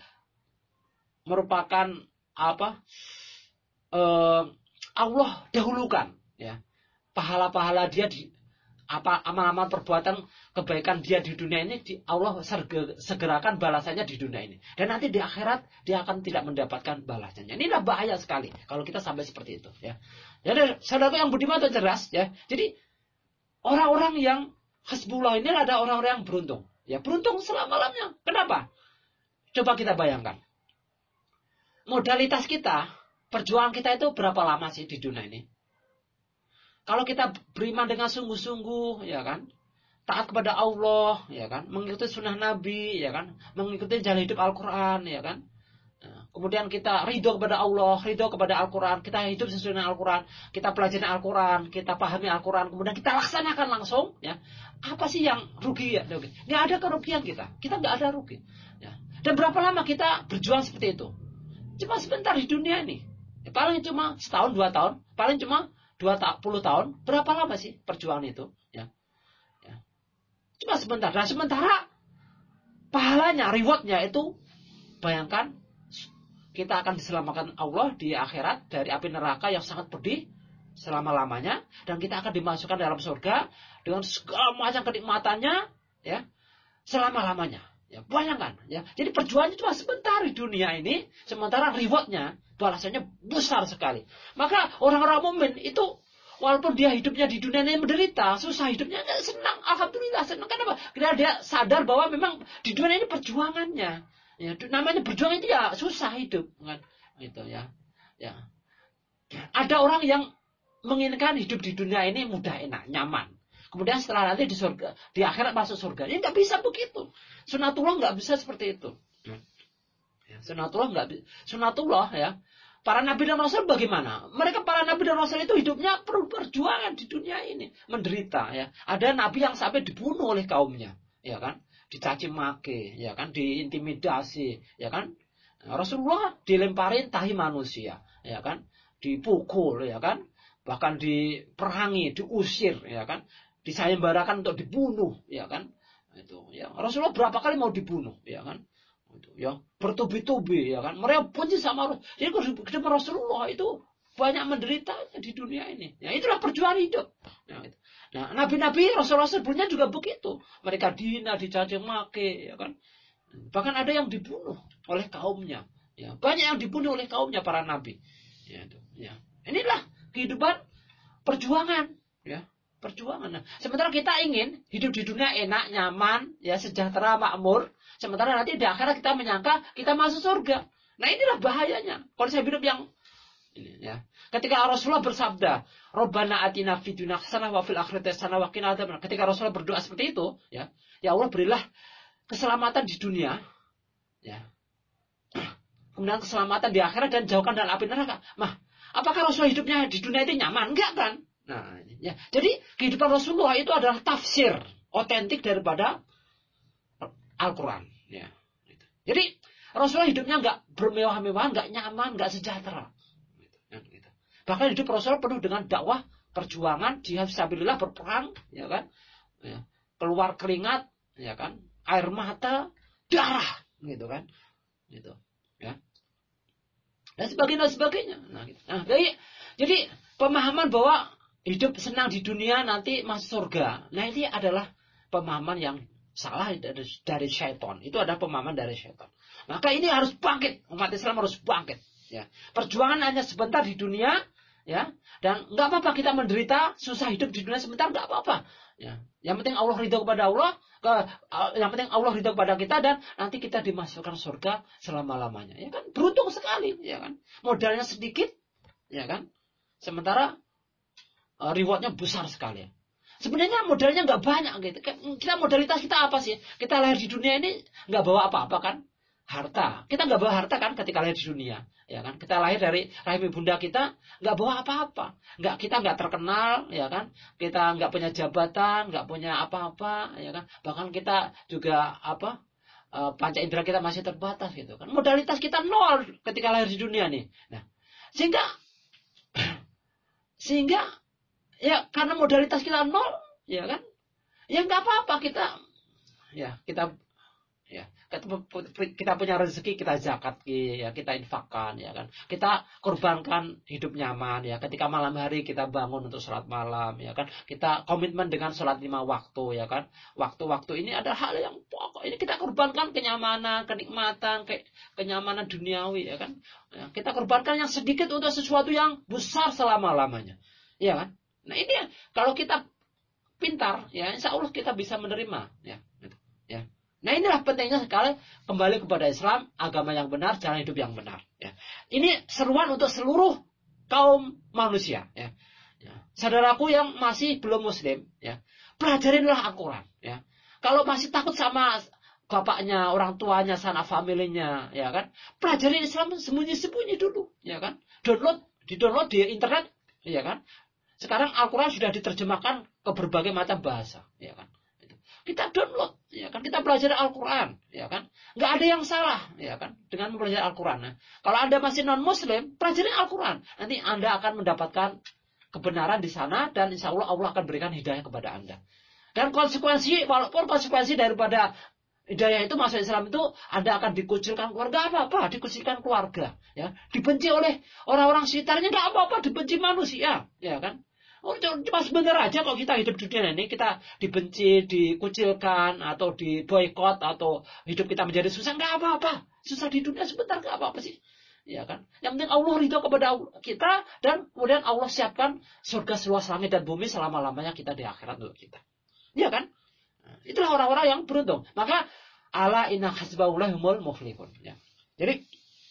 merupakan apa? Uh, Allah dahulukan, ya, pahala-pahala dia di apa amal-amal perbuatan kebaikan dia di dunia ini, di Allah segerakan balasannya di dunia ini, dan nanti di akhirat dia akan tidak mendapatkan balasannya. Inilah bahaya sekali kalau kita sampai seperti itu, ya. Jadi saudara yang budiman atau cerdas, ya. Jadi orang-orang yang Hizbullah ini ada orang-orang yang beruntung, Ya, beruntung selama-lamanya. Kenapa? Coba kita bayangkan. Modalitas kita, perjuangan kita itu berapa lama sih di dunia ini? Kalau kita beriman dengan sungguh-sungguh, ya kan? Taat kepada Allah, ya kan? Mengikuti sunnah Nabi, ya kan? Mengikuti jalan hidup Al-Quran, ya kan? Nah, kemudian kita ridho kepada Allah, ridho kepada Al-Quran, kita hidup sesuai dengan Al-Quran, kita pelajari Al-Quran, kita pahami Al-Quran, kemudian kita laksanakan langsung, ya. Apa sih yang rugi ya? Nggak ada kerugian kita, kita nggak ada rugi. Ya. Dan berapa lama kita berjuang seperti itu? Cuma sebentar di dunia ini, ya, paling cuma setahun dua tahun, paling cuma dua puluh tahun. Berapa lama sih perjuangan itu? Ya. Ya. Cuma sebentar. Dan sementara pahalanya, rewardnya itu, bayangkan. Kita akan diselamatkan Allah di akhirat dari api neraka yang sangat pedih selama-lamanya, dan kita akan dimasukkan dalam surga dengan segala macam kenikmatannya, ya, selama-lamanya. Ya, bayangkan, ya. Jadi perjuangannya cuma sebentar di dunia ini, sementara rewardnya, balasannya besar sekali. Maka orang-orang mukmin itu walaupun dia hidupnya di dunia ini menderita, susah hidupnya, senang, alhamdulillah senang. Kenapa? Karena dia sadar bahwa memang di dunia ini perjuangannya. Ya, namanya berjuang itu ya susah hidup, kan? Gitu ya. Ya. Ada orang yang menginginkan hidup di dunia ini mudah, enak, nyaman. Kemudian setelah nanti di surga, di akhirat masuk surga. Ya nggak bisa begitu. Sunatullah nggak bisa seperti itu. Ya, sunatullah nggak, sunatullah ya. Para nabi dan rasul bagaimana? Mereka para nabi dan rasul itu hidupnya perlu perjuangan di dunia ini, menderita ya. Ada nabi yang sampai dibunuh oleh kaumnya, ya kan? Dicaci maki, ya kan, diintimidasi, ya kan. Rasulullah dilemparin tahi manusia, ya kan, dipukul, ya kan, bahkan diperangi, diusir, ya kan, disayembarakan untuk dibunuh, ya kan. Itu, ya. Rasulullah berapa kali mau dibunuh, ya kan. Itu, ya, bertubi-tubi, ya kan. Mereka benci sama Rasulullah. Jadi kehidupan Rasulullah itu banyak menderita di dunia ini. Ya, itulah perjuangan hidup. Ya, itu. Nah, nabi-nabi, rasul-rasul sebelumnya juga begitu. Mereka dihina, dicaci maki, ya kan. Bahkan ada yang dibunuh oleh kaumnya. Ya, banyak yang dibunuh oleh kaumnya para nabi. Ya, itu, ya. Inilah kehidupan perjuangan, ya, perjuangan. Nah, sementara kita ingin hidup di dunia enak, nyaman, ya, sejahtera, makmur. Sementara nanti di akhirat kita menyangka kita masuk surga. Nah, inilah bahayanya. Konsep hidup yang ini, ya. Ketika Rasulullah bersabda, Rabbana atina fid dunya hasanah wa fil akhirati hasanah wa qina adzabannar. Ketika Rasulullah berdoa seperti itu, ya, ya Allah berilah keselamatan di dunia, ya. Kemudian keselamatan di akhirat dan jauhkan dari api neraka. Mah, apakah Rasulullah hidupnya di dunia itu nyaman? Enggak kan? Nah, ya. Jadi kehidupan Rasulullah itu adalah tafsir otentik daripada Al-Quran, ya. Jadi Rasulullah hidupnya enggak bermewah-mewahan, enggak nyaman, enggak sejahtera. Bahkan hidup Rasulullah penuh dengan dakwah, perjuangan, jihad fisabilillah, berperang, ya kan, ya. Keluar keringat, ya kan, air mata, darah, gitu kan, gitu, ya, dan sebagainya, dan sebagainya. Nah, gitu. Nah, jadi, jadi pemahaman bahwa hidup senang di dunia nanti masuk surga, nah ini adalah pemahaman yang salah dari, dari syaitan. Itu adalah pemahaman dari syaitan. Maka ini harus bangkit, umat Islam harus bangkit. Ya, perjuangan hanya sebentar di dunia, ya, dan nggak apa-apa kita menderita, susah hidup di dunia sebentar, nggak apa-apa. Ya, yang penting Allah ridho kepada Allah, ke, yang penting Allah ridho kepada kita, dan nanti kita dimasukkan surga selama-lamanya. Ya kan, beruntung sekali, ya kan. Modalnya sedikit, ya kan. Sementara uh, rewardnya besar sekali. Sebenarnya modalnya nggak banyak gitu. Kita modalitas kita apa sih? Kita lahir di dunia ini nggak bawa apa-apa kan? Harta. Kita nggak bawa harta kan ketika lahir di dunia, ya kan? Kita lahir dari rahim ibunda kita, nggak bawa apa-apa. Nggak, kita nggak terkenal, ya kan? Kita nggak punya jabatan, nggak punya apa-apa, ya kan? Bahkan kita juga apa? Uh, panca indera kita masih terbatas gitu kan. Modalitas kita nol ketika lahir di dunia nih. Nah, sehingga sehingga ya karena modalitas kita nol, ya kan? Ya nggak apa-apa kita, ya kita. Ya, kita punya rezeki, kita zakat, ya, kita infakkan, ya kan. Kita korbankan hidup nyaman, ya. Ketika malam hari kita bangun untuk sholat malam, ya kan. Kita komitmen dengan sholat lima waktu, ya kan. Waktu-waktu ini ada hal yang pokok. Ini kita korbankan kenyamanan, kenikmatan, ke, kenyamanan duniawi, ya kan. Ya, kita korbankan yang sedikit untuk sesuatu yang besar selama-lamanya, ya kan. Nah ini kalau kita pintar, ya, insya Allah kita bisa menerima, ya, gitu, ya. Nah inilah pentingnya sekali kembali kepada Islam, agama yang benar, jalan hidup yang benar. Ya. Ini seruan untuk seluruh kaum manusia. Ya. Ya. Saudaraku yang masih belum Muslim, ya, pelajarinlah Al-Quran. Ya. Kalau masih takut sama bapaknya, orang tuanya, sanak familinya, ya kan, pelajarin Islam sembunyi-sembunyi dulu, ya kan, download, di-download di internet, ya kan. Sekarang Al-Quran sudah diterjemahkan ke berbagai macam bahasa, ya kan. Kita download, ya kan, kita belajar Al-Quran, ya kan, nggak ada yang salah, ya kan, dengan mempelajari Al-Quran. Nah, kalau Anda masih non Muslim, pelajari Al-Quran, nanti Anda akan mendapatkan kebenaran di sana dan insya Allah Allah akan berikan hidayah kepada Anda. Dan konsekuensi, walaupun konsekuensi daripada hidayah itu masuk Islam itu Anda akan dikucilkan keluarga, apa-apa, dikucilkan keluarga, ya, dibenci oleh orang-orang sekitarnya, nggak apa-apa, dibenci manusia, ya kan. Oh, cuma sebentar aja kalau kita hidup di dunia ini, kita dibenci, dikucilkan, atau diboikot, atau hidup kita menjadi susah, nggak apa-apa. Susah di dunia sebentar, nggak apa-apa sih. Ya kan? Yang penting Allah ridho kepada kita, dan kemudian Allah siapkan surga seluas langit dan bumi selama-lamanya kita di akhirat untuk kita. Ya kan? Itulah orang-orang yang beruntung. Maka, ala inna hasbahulahumul muflihun. Ya. Jadi,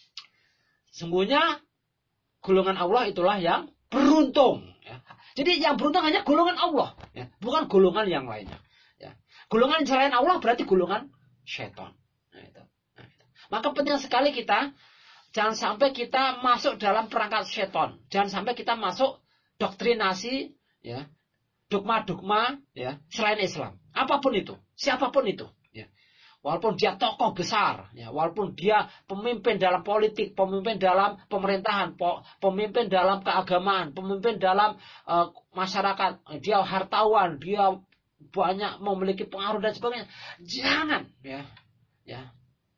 sungguhnya golongan Allah itulah yang beruntung. Ya. Jadi yang beruntung hanya golongan Allah, ya, bukan golongan yang lainnya. Ya. Golongan selain Allah berarti golongan syaitan. Nah, itu. Nah, itu. Maka penting sekali kita jangan sampai kita masuk dalam perangkat syaitan. Jangan sampai kita masuk doktrinasi, ya, dogma-dogma, ya, selain Islam. Apapun itu, siapapun itu. Ya. Walaupun dia tokoh besar, ya, walaupun dia pemimpin dalam politik, pemimpin dalam pemerintahan, pemimpin dalam keagamaan, pemimpin dalam uh, masyarakat, dia hartawan, dia banyak memiliki pengaruh dan sebagainya. Jangan, ya, ya,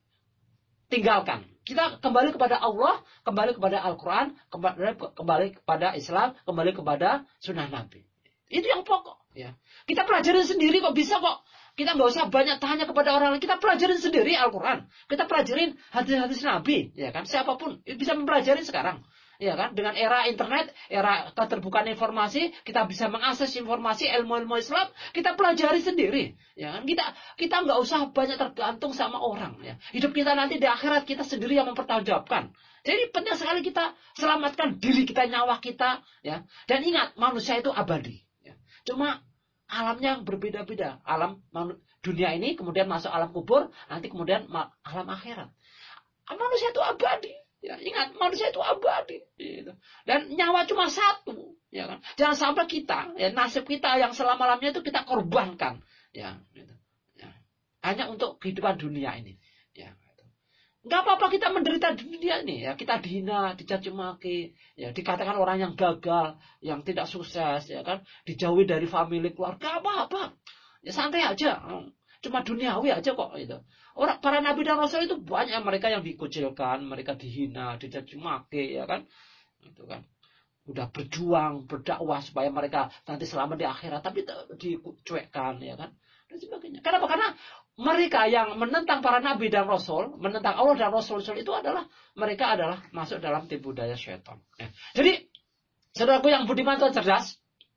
tinggalkan. Kita kembali kepada Allah, kembali kepada Al-Quran, kembali, kembali kepada Islam, kembali kepada Sunnah Nabi. Itu yang pokok. Ya. Kita pelajarin sendiri kok bisa kok. Kita nggak usah banyak tanya kepada orang lain. Kita pelajarin sendiri Al-Quran. Kita pelajarin hadis-hadis Nabi, ya kan? Siapapun bisa mempelajari sekarang, ya kan? Dengan era internet, era keterbukaan informasi, kita bisa mengakses informasi ilmu-ilmu Islam. Kita pelajari sendiri, ya kan? Kita kita nggak usah banyak tergantung sama orang, ya. Hidup kita nanti di akhirat kita sendiri yang mempertanggungjawabkan. Jadi penting sekali kita selamatkan diri kita, nyawa kita, ya. Dan ingat, manusia itu abadi. Ya. Cuma alamnya yang berbeda-beda. Alam dunia ini, kemudian masuk alam kubur, nanti kemudian alam akhirat. Manusia itu abadi. Ya, ingat, manusia itu abadi. Gitu. Dan nyawa cuma satu. Ya kan? Jangan sampai kita, ya, nasib kita yang selama-lamanya itu kita korbankan. Ya, gitu. Ya. Hanya untuk kehidupan dunia ini. Ya. Nggak apa-apa kita menderita di dunia ini, ya, kita dihina, dicaci maki, ya, dikatakan orang yang gagal, yang tidak sukses, ya kan, dijauhi dari famili, keluarga, apa-apa, ya santai aja, cuma duniawi aja kok itu. Orang para nabi dan rasul itu banyak mereka yang dikucilkan, mereka dihina, dicaci maki, ya kan, itu kan, udah berjuang, berdakwah supaya mereka nanti selamat di akhirat, tapi dicuekkan, ya kan, dan sebagainya. Kenapa? Karena mereka yang menentang para nabi dan rasul, menentang Allah dan rasul-rasul itu adalah mereka adalah masuk dalam tipu daya syaitan. Ya. Jadi, saudaraku yang budiman dan cerdas,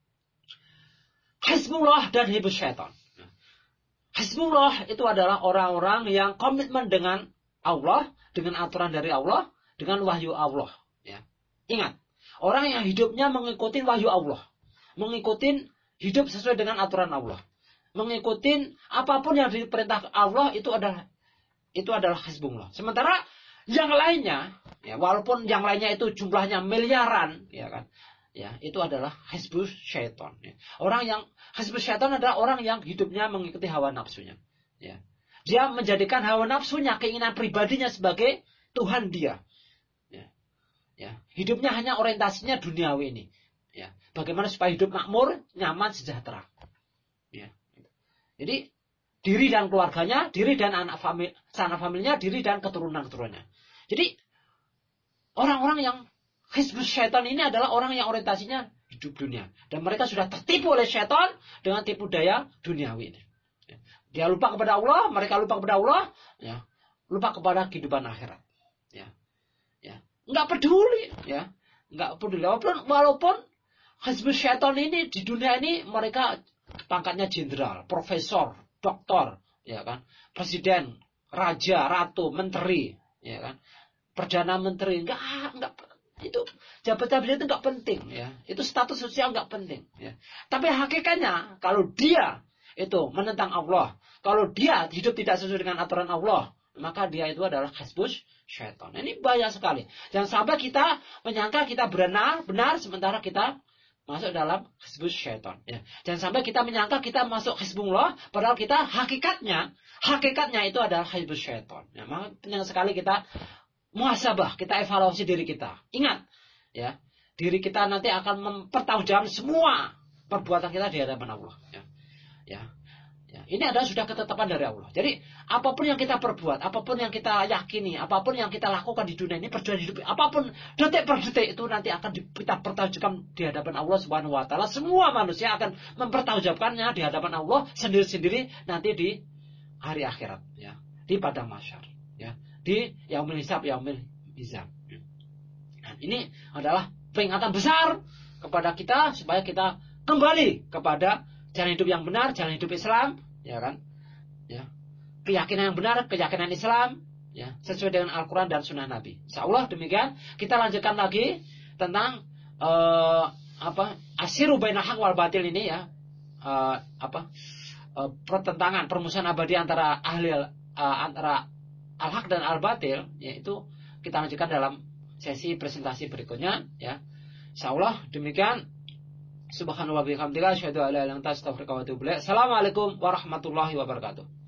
Hizbullah dan hizbus syaitan. Hizbullah itu adalah orang-orang yang komitmen dengan Allah, dengan aturan dari Allah, dengan wahyu Allah. Ya. Ingat, orang yang hidupnya mengikuti wahyu Allah, mengikuti hidup sesuai dengan aturan Allah, mengikuti apapun yang diperintah Allah, itu adalah itu adalah Hizbullah. Sementara yang lainnya, ya, walaupun yang lainnya itu jumlahnya miliaran, ya kan, ya, itu adalah hizbus syaitan. Ya. Orang yang hizbus syaitan adalah orang yang hidupnya mengikuti hawa nafsunya. Ya. Dia menjadikan hawa nafsunya, keinginan pribadinya sebagai Tuhan dia. Ya. Ya. Hidupnya hanya orientasinya duniawi ini. Ya. Bagaimana supaya hidup makmur, nyaman, sejahtera. Ya. Jadi diri dan keluarganya, diri dan anak famili, sanak familinya, diri dan keturunan-keturunannya. Jadi orang-orang yang hizbus syaitan ini adalah orang yang orientasinya hidup dunia, dan mereka sudah tertipu oleh syaitan dengan tipu daya duniawi ini. Dia lupa kepada Allah, mereka lupa kepada Allah, ya, lupa kepada kehidupan akhirat. Ya, ya, nggak peduli, ya, nggak peduli. Walaupun, walaupun hizbus syaitan ini di dunia ini mereka pangkatnya jenderal, profesor, doktor, ya kan? Presiden, raja, ratu, menteri, ya kan? Perdana menteri, enggak enggak itu jabatan itu enggak penting, ya. Itu status sosial enggak penting, ya. Tapi hakikatnya kalau dia itu menentang Allah, kalau dia hidup tidak sesuai dengan aturan Allah, maka dia itu adalah hizbus syaitan. Ini bahaya sekali. Jangan sampai kita menyangka kita benar, benar sementara kita masuk dalam hizbus syaitan. Ya. Jangan sampai kita menyangka kita masuk hizbullah, padahal kita hakikatnya, hakikatnya itu adalah hizbus syaitan. Ya, maka penting sekali kita muhasabah, kita evaluasi diri kita. Ingat, ya, diri kita nanti akan mempertanggungjawabkan semua perbuatan kita di hadapan Allah. Ya. Ya. Ya, ini adalah sudah ketetapan dari Allah. Jadi apapun yang kita perbuat, apapun yang kita yakini, apapun yang kita lakukan di dunia ini, perjuangan hidup, apapun detik per detik itu nanti akan kita pertanggungjawabkan di hadapan Allah Subhanahu Wa Taala. Semua manusia akan mempertanggungjawabkannya di hadapan Allah sendiri-sendiri nanti di hari akhirat, ya, di padang mahsyar, ya, di yaumil hisab, yaumil mizan. Nah, ini adalah peringatan besar kepada kita supaya kita kembali kepada jalan hidup yang benar, jalan hidup Islam, ya kan? Ya. Keyakinan yang benar, keyakinan Islam, ya, sesuai dengan Al-Qur'an dan Sunnah Nabi. Insyaallah demikian. Kita lanjutkan lagi tentang uh, apa? Asyiru bainal haq wal batil ini, ya. Uh, apa? Uh, pertentangan, permusuhan abadi antara ahli uh, antara al-haq dan al-batil, yaitu kita lanjutkan dalam sesi presentasi berikutnya, ya. Insyaallah demikian. Subhanallah wa bihamdika asyhadu an la ilaha illa anta astaghfiruka wa atubu ilaik. Assalamualaikum warahmatullahi wabarakatuh.